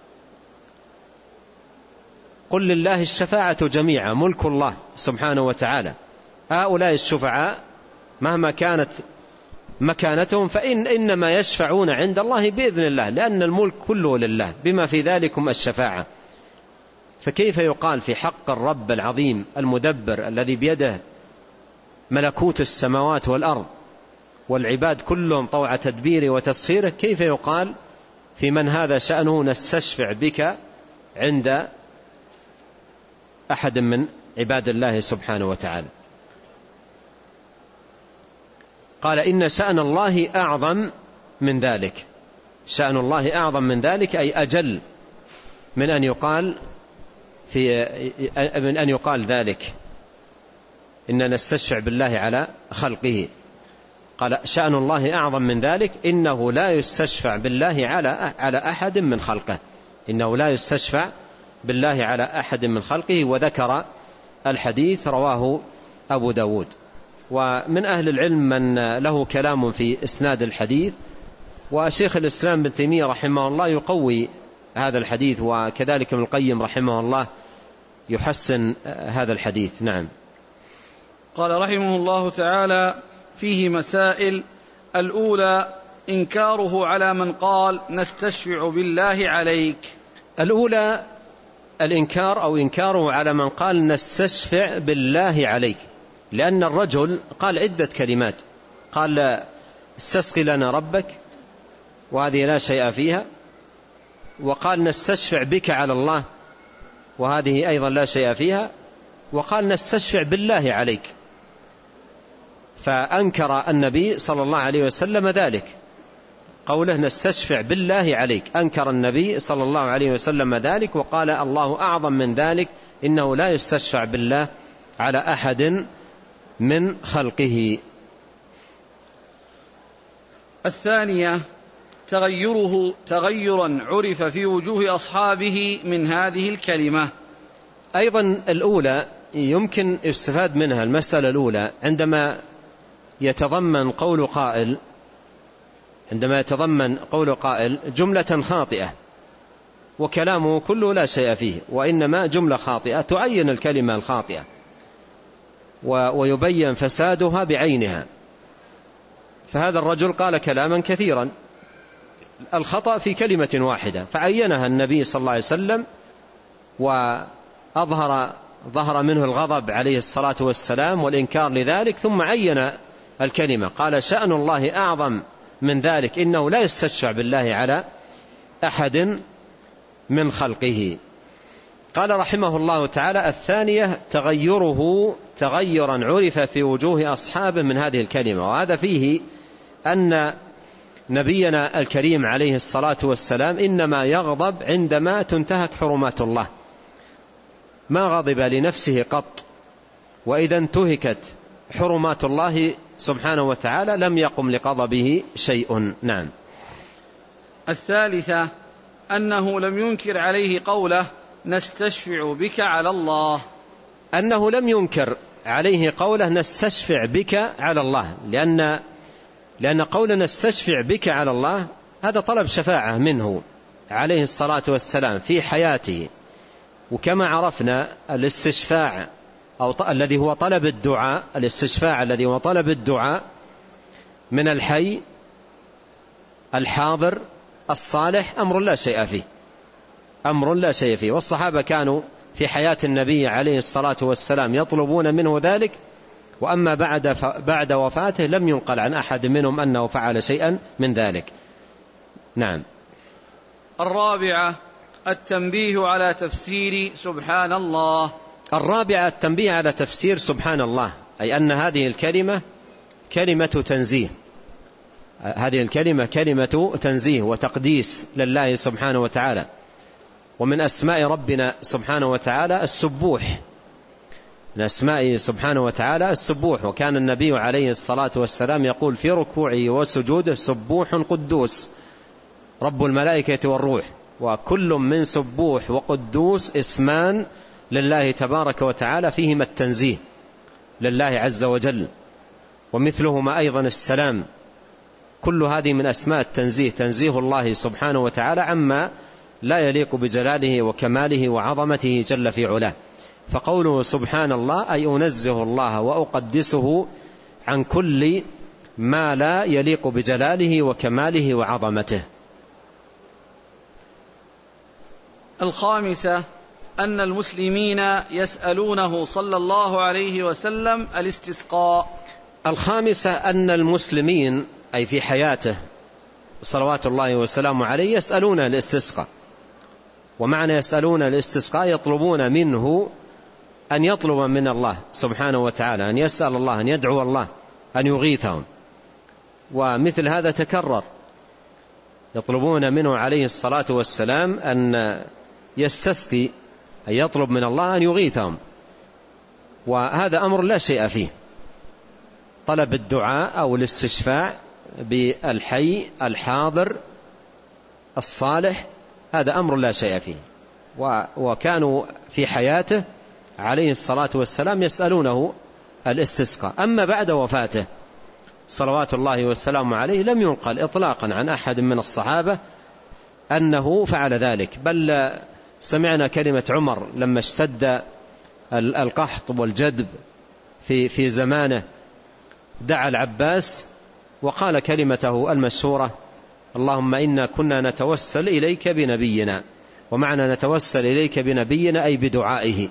S2: قل لله الشفاعة جميعا، ملك الله سبحانه وتعالى. هؤلاء الشفعاء مهما كانت مكانتهم فإن إنما يشفعون عند الله بإذن الله، لأن الملك كله لله بما في ذلكم الشفاعة. فكيف يقال في حق الرب العظيم المدبر الذي بيده ملكوت السماوات والأرض والعباد كلهم طوع تدبيره وتسخيره، كيف يقال في من هذا شأنه نستشفع بك عند أحد من عباد الله سبحانه وتعالى؟ قال إن شأن الله أعظم من ذلك، شأن الله أعظم من ذلك أي أجل من أن يقال في من أن يقال ذلك إن نستشفع بالله على خلقه. قال شأن الله أعظم من ذلك، إنه لا يستشفع بالله على على أحد من خلقه، إنه لا يستشفع بالله على أحد من خلقه. وذكر الحديث رواه أبو داود. ومن أهل العلم من له كلام في إسناد الحديث، وشيخ الإسلام بن تيمية رحمه الله يقوي هذا الحديث، وكذلك ابن القيم رحمه الله يحسن هذا الحديث. نعم.
S1: قال رحمه الله تعالى فيه مسائل. الأولى إنكاره على من قال نستشفع بالله عليك.
S2: الأولى الإنكار أو إنكاره على من قال نستشفع بالله عليك، لأن الرجل قال عدة كلمات، قال استسقي لنا ربك وهذه لا شيء فيها، وقال نستشفع بك على الله وهذه أيضا لا شيء فيها، وقال نستشفع بالله عليك. فأنكر النبي صلى الله عليه وسلم ذلك، قوله نستشفع بالله عليك، أنكر النبي صلى الله عليه وسلم ذلك وقال الله أعظم من ذلك، إنه لا يستشفع بالله على أحد من خلقه.
S1: الثانية تغيره تغيرا عرف في وجوه أصحابه من هذه الكلمة.
S2: أيضا الأولى يمكن استفاد منها المسألة الأولى عندما يتضمن قول قائل عندما يتضمن قول قائل جملة خاطئة وكلامه كله لا شيء فيه، وإنما جملة خاطئة تعين الكلمة الخاطئة ويبين فسادها بعينها. فهذا الرجل قال كلاما كثيرا، الخطأ في كلمة واحدة فعينها النبي صلى الله عليه وسلم وأظهر ظهر منه الغضب عليه الصلاة والسلام والإنكار لذلك، ثم عين الكلمة قال شأن الله أعظم من ذلك، إنه لا يستشفع بالله على أحد من خلقه. قال رحمه الله تعالى: الثانية تغيره تغيرا عرف في وجوه أصحابه من هذه الكلمة. وهذا فيه أن نبينا الكريم عليه الصلاة والسلام إنما يغضب عندما تنتهك حرمات الله، ما غضب لنفسه قط، وإذا انتهكت حرمات الله سبحانه وتعالى لم يقم لغضبه شيء. نعم.
S1: الثالثة أنه لم ينكر عليه قوله نستشفع بك على الله،
S2: أنه لم ينكر عليه قوله نستشفع بك على الله، لأن لأن قول نستشفع بك على الله هذا طلب شفاعة منه عليه الصلاة والسلام في حياته. وكما عرفنا الاستشفاع أو ط... الذي هو طلب الدعاء، الاستشفاع الذي هو طلب الدعاء من الحي الحاضر الصالح أمر لا شيء فيه، أمر لا شيء فيه. والصحابة كانوا في حياة النبي عليه الصلاة والسلام يطلبون منه ذلك، وأما بعد, ف... بعد وفاته لم ينقل عن أحد منهم أنه فعل شيئا من ذلك. نعم.
S1: الرابعة التنبيه على تفسير سبحان الله.
S2: الرابعة التنبيه على تفسير سبحان الله، أي أن هذه الكلمة كلمة تنزيه، هذه الكلمة كلمة تنزيه وتقديس لله سبحانه وتعالى. ومن أسماء ربنا سبحانه وتعالى السبوح، من أسمائه سبحانه وتعالى السبوح. وكان النبي عليه الصلاة والسلام يقول في ركوعه وسجوده سبوح قدوس رب الملائكة والروح. وكل من سبوح وقدوس اسمان لله تبارك وتعالى فيهما التنزيه لله عز وجل، ومثلهما أيضا السلام. كل هذه من أسماء التنزيه، تنزيه الله سبحانه وتعالى عما لا يليق بجلاله وكماله وعظمته جل في علاه. فقوله سبحان الله أي أنزه الله وأقدسه عن كل ما لا يليق بجلاله وكماله وعظمته.
S1: الخامسة أن المسلمين يسألونه صلى الله عليه وسلم الاستسقاء.
S2: الخامسة أن المسلمين أي في حياته صلوات الله وسلامه عليه يسألون الاستسقاء. ومعنى يسألون الاستسقاء يطلبون منه أن يطلب من الله سبحانه وتعالى، أن يسأل الله، أن يدعو الله أن يغيثهم. ومثل هذا تكرر، يطلبون منه عليه الصلاة والسلام أن يستسقي، أن يطلب من الله أن يغيثهم. وهذا أمر لا شيء فيه، طلب الدعاء أو الاستشفاع بالحي الحاضر الصالح هذا أمر لا شيء فيه. وكانوا في حياته عليه الصلاة والسلام يسألونه الاستسقاء. أما بعد وفاته صلوات الله والسلام عليه لم ينقل إطلاقا عن أحد من الصحابة أنه فعل ذلك، بل سمعنا كلمة عمر لما اشتد القحط والجدب في في زمانه دعا العباس وقال كلمته المشهورة: اللهم إنا كنا نتوسل إليك بنبينا. ومعنى نتوسل إليك بنبينا أي بدعائه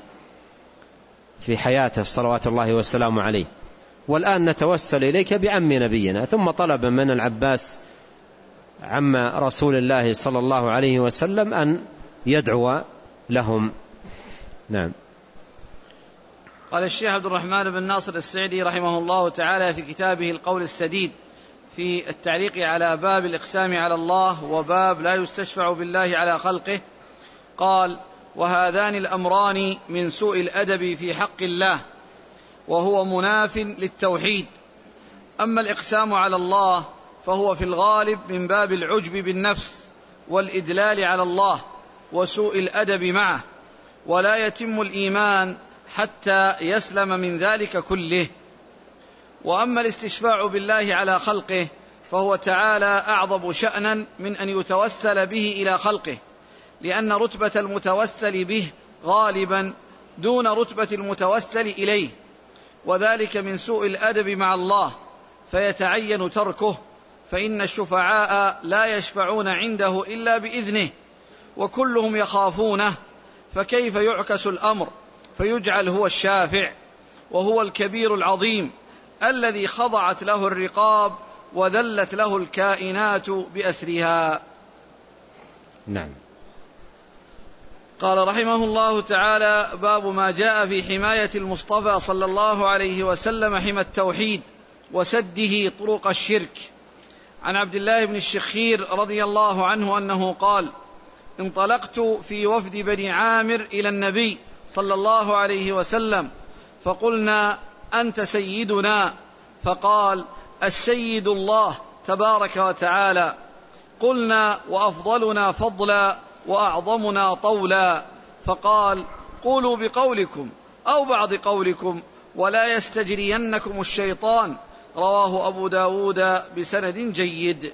S2: في حياته صلوات الله والسلام عليه. والآن نتوسل إليك بعم نبينا. ثم طلب من العباس عم رسول الله صلى الله عليه وسلم أن يدعو لهم. نعم.
S1: قال الشيخ عبد الرحمن بن ناصر السعدي رحمه الله تعالى في كتابه القول السديد في التعليق على باب الإقسام على الله وباب لا يستشفع بالله على خلقه، قال: وهذان الأمران من سوء الأدب في حق الله، وهو مناف للتوحيد. أما الإقسام على الله فهو في الغالب من باب العجب بالنفس والإدلال على الله وسوء الأدب معه، ولا يتم الإيمان حتى يسلم من ذلك كله. وأما الاستشفاع بالله على خلقه فهو تعالى أعظم شأنا من أن يتوسل به إلى خلقه، لأن رتبة المتوسل به غالبا دون رتبة المتوسل إليه، وذلك من سوء الأدب مع الله، فيتعين تركه، فإن الشفعاء لا يشفعون عنده إلا بإذنه، وكلهم يخافونه، فكيف يعكس الأمر فيجعل هو الشافع، وهو الكبير العظيم الذي خضعت له الرقاب وذلت له الكائنات بأسرها.
S2: نعم.
S1: قال رحمه الله تعالى: باب ما جاء في حماية المصطفى صلى الله عليه وسلم حمى التوحيد وسده طرق الشرك. عن عبد الله بن الشخير رضي الله عنه أنه قال: انطلقت في وفد بني عامر إلى النبي صلى الله عليه وسلم فقلنا: أنت سيدنا؟ فقال: السيد الله تبارك وتعالى. قلنا: وأفضلنا فضلا وأعظمنا طولا. فقال: قولوا بقولكم أو بعض قولكم ولا يستجرينكم الشيطان. رواه أبو داود بسند جيد.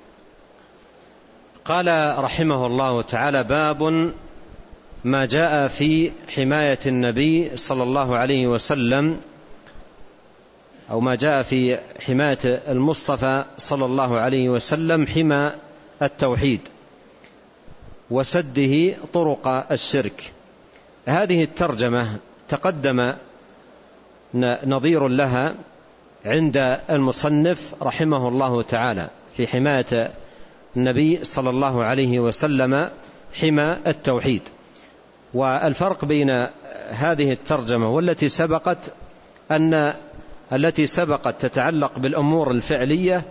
S2: قال رحمه الله تعالى: باب ما جاء في حماية النبي صلى الله عليه وسلم، أو ما جاء في حماية المصطفى صلى الله عليه وسلم حمى التوحيد وسده طرق الشرك. هذه الترجمة تقدم نظير لها عند المصنف رحمه الله تعالى في حماية النبي صلى الله عليه وسلم حمى التوحيد. والفرق بين هذه الترجمة والتي سبقت أن التي سبقت تتعلق بالأمور الفعلية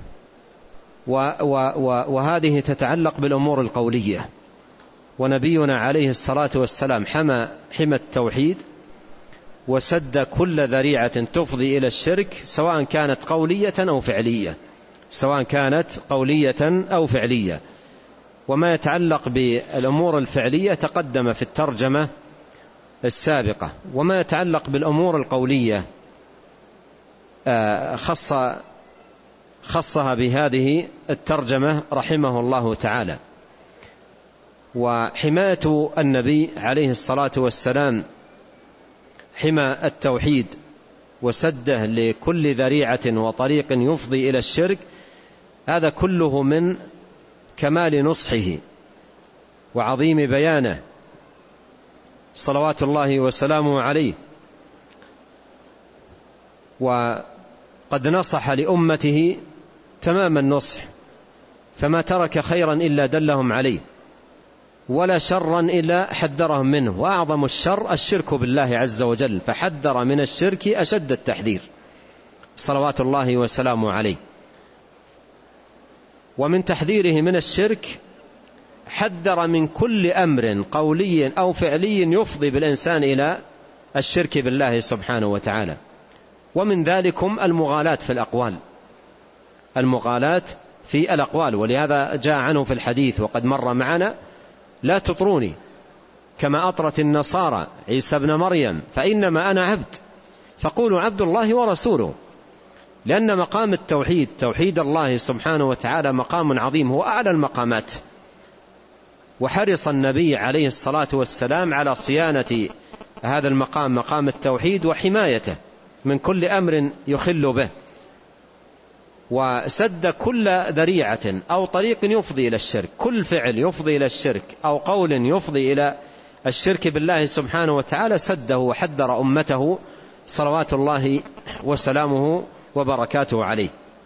S2: وهذه تتعلق بالأمور القولية. ونبينا عليه الصلاة والسلام حمى حمى التوحيد وسد كل ذريعة تفضي إلى الشرك، سواء كانت قولية أو فعلية سواء كانت قولية أو فعلية. وما يتعلق بالأمور الفعلية تقدم في الترجمة السابقة، وما يتعلق بالأمور القولية خص خصها بهذه الترجمة رحمه الله تعالى. وحماية النبي عليه الصلاة والسلام حمى التوحيد وسده لكل ذريعة وطريق يفضي إلى الشرك، هذا كله من كمال نصحه وعظيم بيانه صلوات الله وسلامه عليه. وقد نصح لأمته تمام النصح، فما ترك خيرا إلا دلهم عليه، ولا شرا إلا حذرهم منه. وأعظم الشر الشرك بالله عز وجل، فحذر من الشرك أشد التحذير صلوات الله وسلامه عليه. ومن تحذيره من الشرك حذر من كل أمر قولي أو فعلي يفضي بالإنسان إلى الشرك بالله سبحانه وتعالى. ومن ذلكم المغالاة في الأقوال المغالاة في الأقوال ولهذا جاء عنه في الحديث وقد مر معنا: لا تطروني كما أطرت النصارى عيسى ابن مريم، فإنما أنا عبد، فقولوا عبد الله ورسوله. لأن مقام التوحيد توحيد الله سبحانه وتعالى مقام عظيم، هو أعلى المقامات. وحرص النبي عليه الصلاة والسلام على صيانة هذا المقام، مقام التوحيد، وحمايته من كل أمر يخل به، وسد كل ذريعة أو طريق يفضي إلى الشرك. كل فعل يفضي إلى الشرك أو قول يفضي إلى الشرك بالله سبحانه وتعالى سده وحذر أمته صلوات الله وسلامه وبركاته عليه.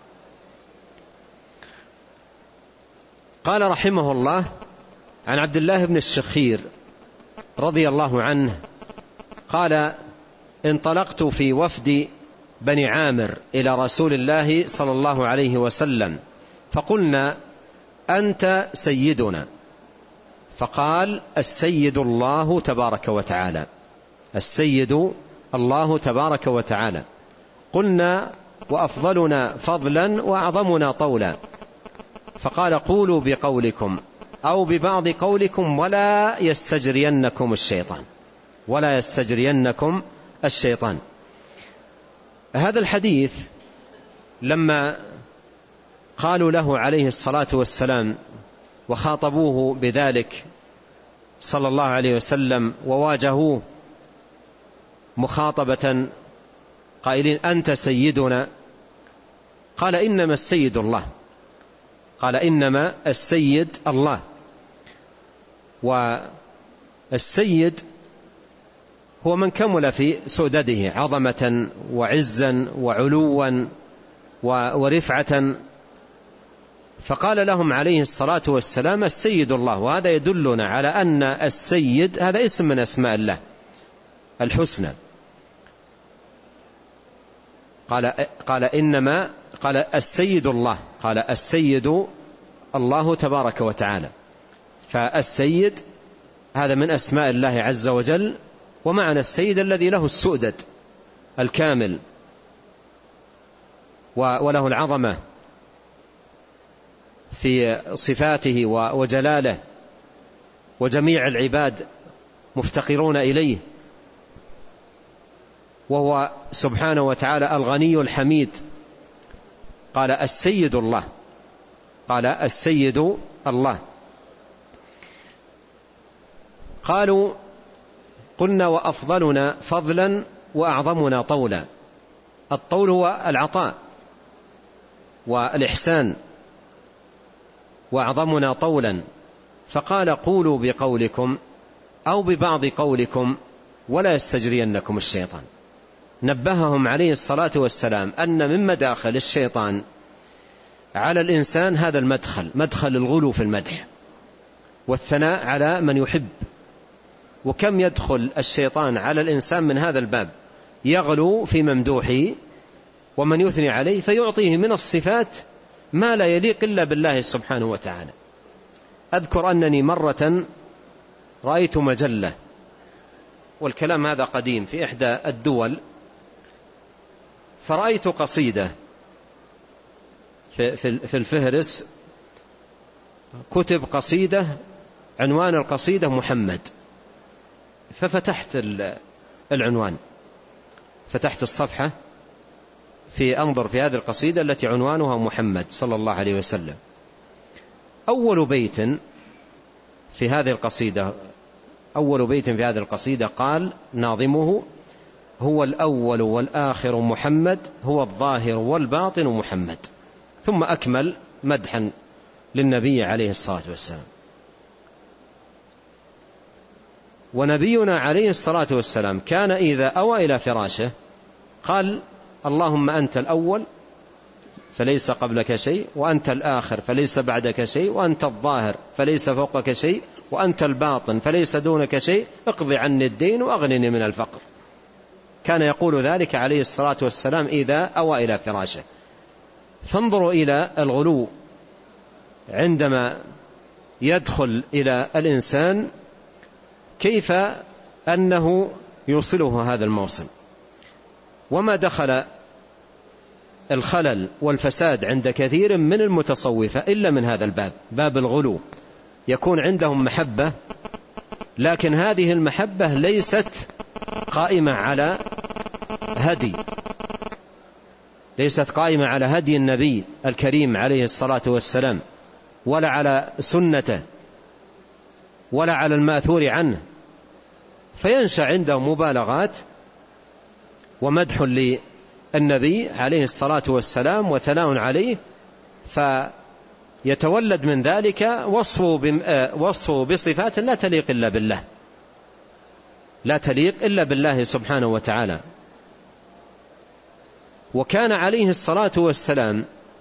S2: قال رحمه الله: عن عبد الله بن الشخير رضي الله عنه قال: انطلقت في وفد بني عامر إلى رسول الله صلى الله عليه وسلم فقلنا: أنت سيدنا؟ فقال: السيد الله تبارك وتعالى. السيد الله تبارك وتعالى. قلنا: وأفضلنا فضلا وأعظمنا طولا. فقال: قولوا بقولكم أو ببعض قولكم ولا يستجرينكم الشيطان ولا يستجرينكم الشيطان. هذا الحديث لما قالوا له عليه الصلاة والسلام وخاطبوه بذلك صلى الله عليه وسلم وواجهوه مخاطبة قائلين: أنت سيدنا؟ قال: إنما السيد الله. قال: إنما السيد الله. والسيد هو من كمل في سؤدده عظمة وعزا وعلوا ورفعة. فقال لهم عليه الصلاة والسلام السيد الله، وهذا يدلنا على أن السيد هذا اسم من أسماء الله الحسنى. قال, قال إنما قال السيد الله، قال السيد الله تبارك وتعالى. فالسيد هذا من أسماء الله عز وجل، ومعنى السيد الذي له السؤدد الكامل وله العظمة في صفاته وجلاله، وجميع العباد مفتقرون إليه، وهو سبحانه وتعالى الغني الحميد. قال السيد الله، قال السيد الله. قالوا قلنا وأفضلنا فضلا وأعظمنا طولا. الطول هو العطاء والإحسان، وأعظمنا طولا. فقال قولوا بقولكم أو ببعض قولكم ولا يستجرينكم الشيطان. نبههم عليه الصلاة والسلام أن من مداخل الشيطان على الإنسان هذا المدخل، مدخل الغلو في المدح والثناء على من يحب. وكم يدخل الشيطان على الإنسان من هذا الباب، يغلو في ممدوحه ومن يثني عليه، فيعطيه من الصفات ما لا يليق إلا بالله سبحانه وتعالى. أذكر أنني مرة رأيت مجلة، والكلام هذا قديم، في إحدى الدول، فرأيت قصيدة في الفهرس، كتب قصيدة عنوان القصيدة محمد. ففتحت العنوان، فتحت الصفحة في أنظر في هذه القصيدة التي عنوانها محمد صلى الله عليه وسلم. أول بيت في هذه القصيدة أول بيت في هذه القصيدة قال ناظمه: هو الأول والآخر محمد، هو الظاهر والباطن محمد. ثم أكمل مدحا للنبي عليه الصلاة والسلام. ونبينا عليه الصلاة والسلام كان إذا أوى إلى فراشه قال: اللهم أنت الأول فليس قبلك شيء، وأنت الآخر فليس بعدك شيء، وأنت الظاهر فليس فوقك شيء، وأنت الباطن فليس دونك شيء، اقض عني الدين وأغنني من الفقر. كان يقول ذلك عليه الصلاة والسلام إذا أوى إلى فراشه. فانظروا إلى الغلو عندما يدخل إلى الإنسان، كيف أنه يوصله هذا الموصل. وما دخل الخلل والفساد عند كثير من المتصوفة إلا من هذا الباب، باب الغلو. يكون عندهم محبة، لكن هذه المحبة ليست قائمة على هدي ليست قائمة على هدي النبي الكريم عليه الصلاة والسلام، ولا على سنته، ولا على الماثور عنه. فينشأ عندهم مبالغات ومدح للنبي عليه الصلاة والسلام وثناء عليه، فيتولد من ذلك وصفه بصفات لا تليق إلا بالله، لا تليق إلا بالله سبحانه وتعالى. وكان عليه الصلاة والسلام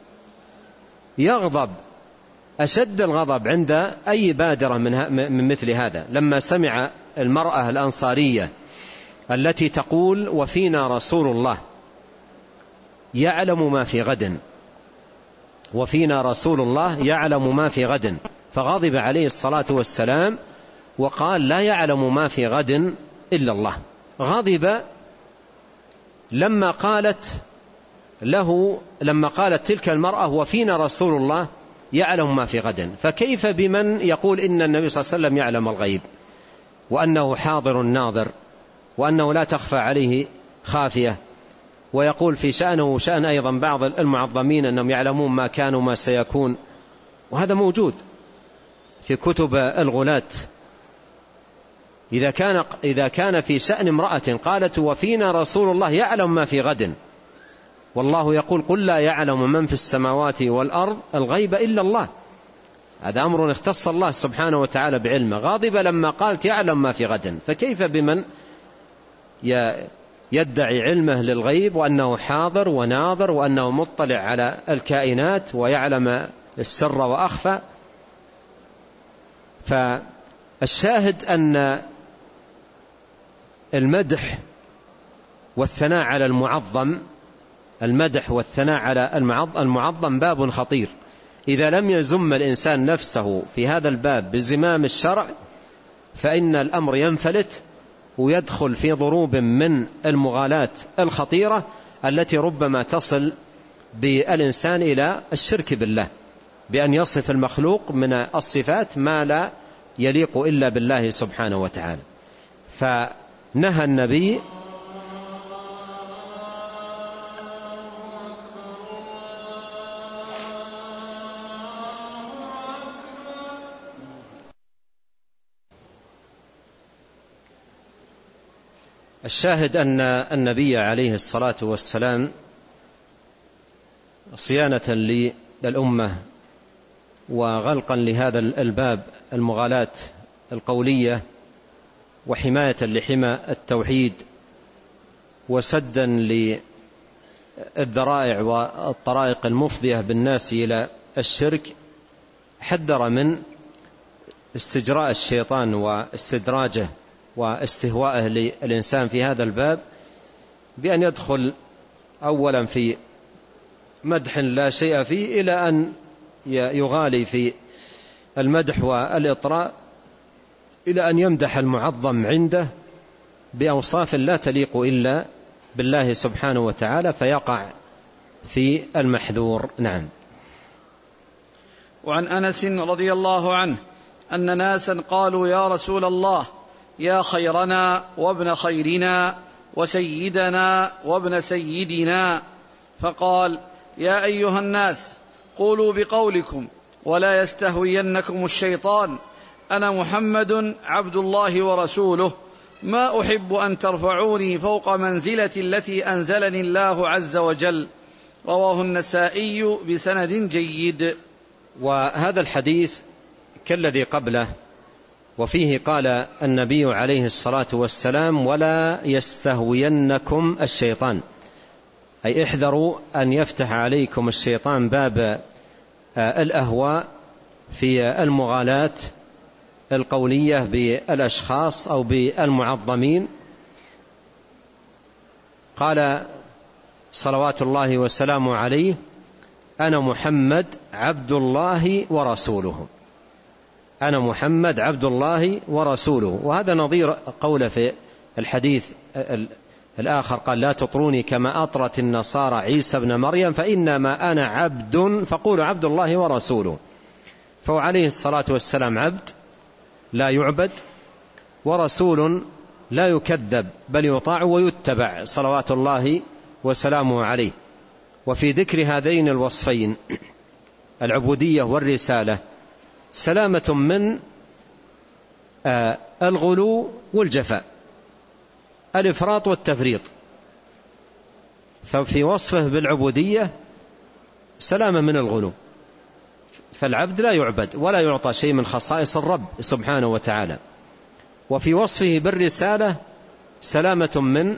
S2: يغضب أشد الغضب عند أي بادرة من مثل هذا. لما سمع المرأة الأنصارية التي تقول: وفينا رسول الله يعلم ما في غد، وفينا رسول الله يعلم ما في غد، فغضب عليه الصلاة والسلام وقال: لا يعلم ما في غد إلا الله. غضب لما قالت له لما قالت تلك المرأة: وفينا رسول الله يعلم ما في غد. فكيف بمن يقول إن النبي صلى الله عليه وسلم يعلم الغيب، وأنه حاضر ناظر، وأنه لا تخفى عليه خافية، ويقول في شأنه شأن أيضا بعض المعظمين أنهم يعلمون ما كان وما سيكون، وهذا موجود في كتب الغلاة. إذا كان, إذا كان في شأن امرأة قالت: وفينا رسول الله يعلم ما في غد، والله يقول: قل لا يعلم من في السماوات والأرض الغيب إلا الله. هذا أمر اختص الله سبحانه وتعالى بعلمه. غاضب لما قالت يعلم ما في غد، فكيف بمن يدعي علمه للغيب وأنه حاضر وناظر وأنه مطلع على الكائنات ويعلم السر وأخفى. فالشاهد أن المدح والثناء على المعظم المدح والثناء على المعظم باب خطير. إذا لم يزم الإنسان نفسه في هذا الباب بزمام الشرع فإن الأمر ينفلت ويدخل في ضروب من المغالاة الخطيرة التي ربما تصل بالإنسان إلى الشرك بالله، بأن يصف المخلوق من الصفات ما لا يليق إلا بالله سبحانه وتعالى. فنهى النبي الشاهد أن النبي عليه الصلاة والسلام صيانة للأمة وغلقا لهذا الباب المغالاة القولية وحماية لحمى التوحيد وسدا للذرائع والطرائق المفضية بالناس إلى الشرك حذر من استجراء الشيطان واستدراجه واستهواءه للإنسان في هذا الباب بأن يدخل أولا في مدح لا شيء فيه إلى أن يغالي في المدح والإطراء إلى أن يمدح المعظم عنده بأوصاف لا تليق إلا بالله سبحانه وتعالى فيقع في المحذور. نعم.
S1: وعن أنس رضي الله عنه أن ناسا قالوا يا رسول الله يا خيرنا وابن خيرنا وسيدنا وابن سيدنا، فقال يا أيها الناس قولوا بقولكم ولا يستهوينكم الشيطان، أنا محمد عبد الله ورسوله، ما أحب أن ترفعوني فوق منزلة التي أنزلني الله عز وجل. رواه النسائي بسند جيد.
S2: وهذا الحديث كالذي قبله وفيه قال النبي عليه الصلاة والسلام ولا يستهوينكم الشيطان، أي احذروا أن يفتح عليكم الشيطان باب الأهواء في المغالاة القولية بالأشخاص أو بالمعظمين. قال صلوات الله وسلامه عليه أنا محمد عبد الله ورسوله، أنا محمد عبد الله ورسوله. وهذا نظير قوله في الحديث الآخر قال لا تطروني كما أطرت النصارى عيسى ابن مريم فإنما أنا عبد فقولوا عبد الله ورسوله. فهو عليه الصلاة والسلام عبد لا يعبد ورسول لا يكذب بل يطاع ويتبع صلوات الله وسلامه عليه. وفي ذكر هذين الوصفين العبودية والرسالة سلامة من آه الغلو والجفاء، الإفراط والتفريط. ففي وصفه بالعبودية سلامة من الغلو، فالعبد لا يعبد ولا يعطى شيء من خصائص الرب سبحانه وتعالى. وفي وصفه بالرسالة سلامة من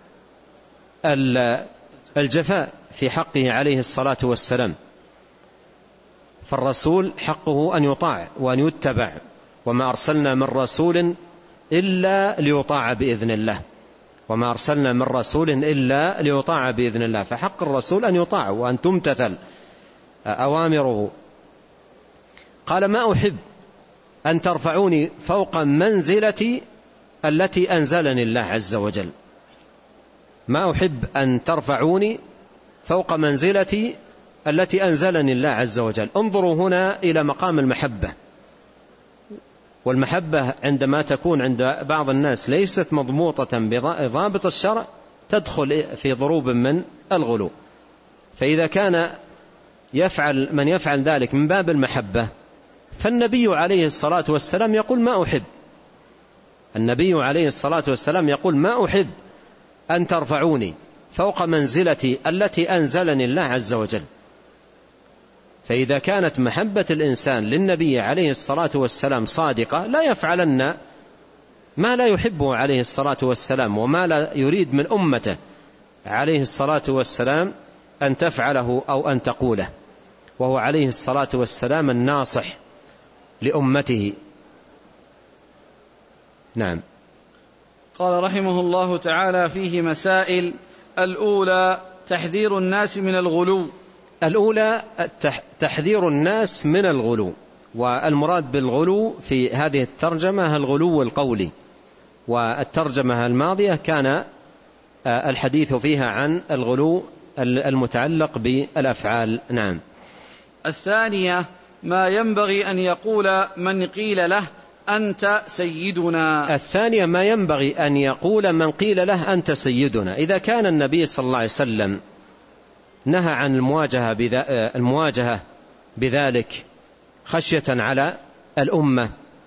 S2: الجفاء في حقه عليه الصلاة والسلام، فالرسول حقه أن يطاع وأن يتبع، وما أرسلنا من رسول إلا ليطاع بإذن الله، وما أرسلنا من رسول إلا ليطاع بإذن الله، فحق الرسول أن يطاع وأن تمتثل أوامره. قال ما أحب أن ترفعوني فوق منزلتي التي أنزلني الله عز وجل، ما أحب أن ترفعوني فوق منزلتي التي أنزلني الله عز وجل. انظروا هنا إلى مقام المحبة، والمحبة عندما تكون عند بعض الناس ليست مضبوطة بضابط الشرع تدخل في ضروب من الغلو. فإذا كان يفعل من يفعل ذلك من باب المحبة فالنبي عليه الصلاة والسلام يقول ما أحب، النبي عليه الصلاة والسلام يقول ما أحب أن ترفعوني فوق منزلتي التي أنزلني الله عز وجل. فإذا كانت محبة الإنسان للنبي عليه الصلاة والسلام صادقة لا يفعلن ما لا يحبه عليه الصلاة والسلام وما لا يريد من أمته عليه الصلاة والسلام أن تفعله أو أن تقوله، وهو عليه الصلاة والسلام الناصح لأمته. نعم.
S1: قال رحمه الله تعالى فيه مسائل. الأولى تحذير الناس من الغلو.
S2: الأولى تحذير الناس من الغلو، والمراد بالغلو في هذه الترجمة الغلو القولي، والترجمة الماضية كان الحديث فيها عن الغلو المتعلق بالأفعال. نعم.
S1: الثانية ما ينبغي أن يقول من قيل له أنت سيدنا.
S2: الثانية ما ينبغي أن يقول من قيل له أنت سيدنا. إذا كان النبي صلى الله عليه وسلم نهى عن المواجهة, المواجهة بذلك خشية على الأمة،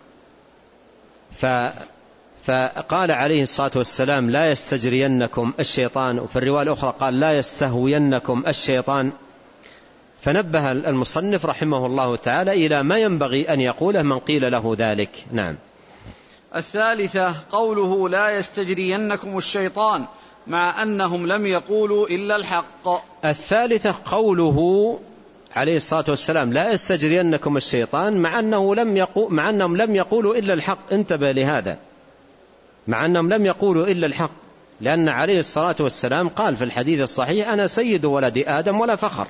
S2: فقال عليه الصلاة والسلام لا يستجرينكم الشيطان، وفي الرواية الأخرى قال لا يستهوينكم الشيطان، فنبه المصنف رحمه الله تعالى إلى ما ينبغي أن يقوله من قيل له ذلك. نعم.
S1: الثالثة قوله لا يستجرينكم الشيطان مع أنهم لم يقولوا إلا الحق.
S2: الثالثة قوله عليه الصلاة والسلام لا يستجرينكم الشيطان مع أنه لم يقو مع أنهم لم يقولوا إلا الحق. انتبه لهذا، مع أنهم لم يقولوا إلا الحق، لأن عليه الصلاة والسلام قال في الحديث الصحيح أنا سيد ولد آدم ولا فخر.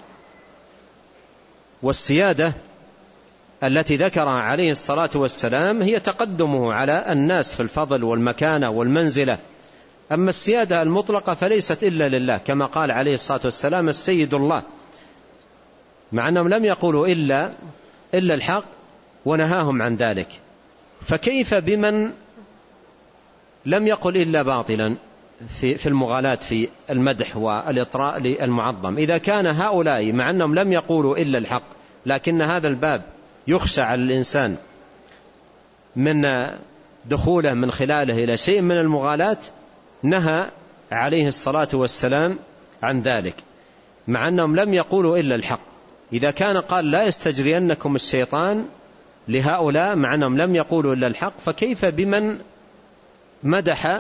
S2: والسيادة التي ذكرها عليه الصلاة والسلام هي تقدمه على الناس في الفضل والمكانة والمنزلة، أما السيادة المطلقة فليست إلا لله، كما قال عليه الصلاة والسلام السيد الله، مع أنهم لم يقولوا إلا, إلا الحق ونهاهم عن ذلك. فكيف بمن لم يقل إلا باطلا في, في المغالاة في المدح والإطراء للمعظم؟ إذا كان هؤلاء مع أنهم لم يقولوا إلا الحق، لكن هذا الباب يخشى على الإنسان من دخوله من خلاله إلى شيء من المغالاة، نهى عليه الصلاة والسلام عن ذلك مع أنهم لم يقولوا إلا الحق. إذا كان قال لا يستجرينكم الشيطان لهؤلاء مع أنهم لم يقولوا إلا الحق، فكيف بمن مدح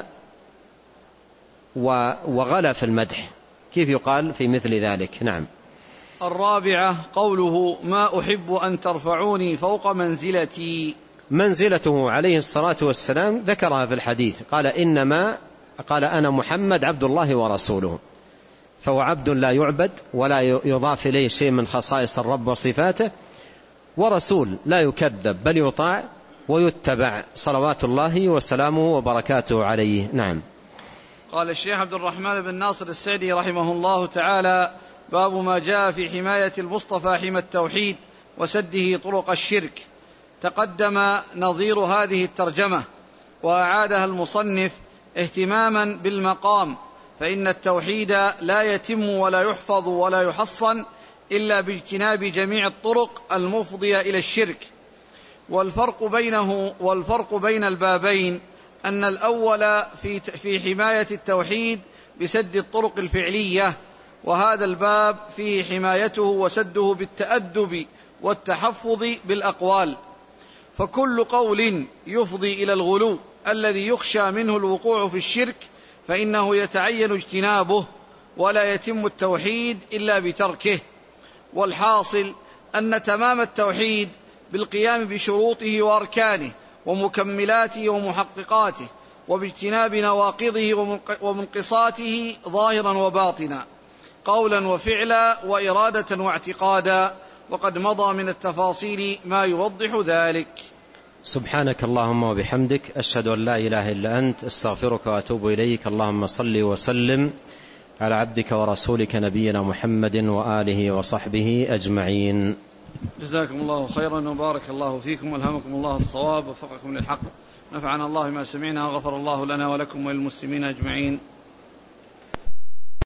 S2: وغلا في المدح؟ كيف يقال في مثل ذلك؟ نعم.
S1: الرابعة قوله ما أحب أن ترفعوني فوق منزلتي.
S2: منزلته عليه الصلاة والسلام ذكرها في الحديث، قال إنما قال أنا محمد عبد الله ورسوله، فهو عبد لا يعبد ولا يضاف إليه شيء من خصائص الرب وصفاته، ورسول لا يكذب بل يطاع ويتبع صلوات الله وسلامه وبركاته عليه. نعم.
S1: قال الشيخ عبد الرحمن بن ناصر السعدي رحمه الله تعالى باب ما جاء في حماية المصطفى حمى التوحيد وسده طرق الشرك. تقدم نظير هذه الترجمة وأعادها المصنف اهتماما بالمقام، فإن التوحيد لا يتم ولا يحفظ ولا يحصن إلا باجتناب جميع الطرق المفضية إلى الشرك. والفرق بينه والفرق بين البابين أن الأول في في حماية التوحيد بسد الطرق الفعلية، وهذا الباب فيه حمايته وسده بالتأدب والتحفظ بالأقوال. فكل قول يفضي إلى الغلو الذي يخشى منه الوقوع في الشرك فإنه يتعين اجتنابه، ولا يتم التوحيد إلا بتركه. والحاصل أن تمام التوحيد بالقيام بشروطه وأركانه ومكملاته ومحققاته، وباجتناب نواقضه ومنقصاته ظاهرا وباطنا، قولا وفعلا وإرادة واعتقادا، وقد مضى من التفاصيل ما يوضح ذلك.
S2: سبحانك اللهم وبحمدك، أشهد أن لا إله إلا أنت، استغفرك وأتوب إليك. اللهم صل وسلم على عبدك ورسولك نبينا محمد وآله وصحبه أجمعين.
S1: جزاكم الله خيرا وبارك الله فيكم والهمكم الله الصواب ووفقكم للحق، نفعنا الله ما سمعنا وغفر الله لنا ولكم وللمسلمين أجمعين.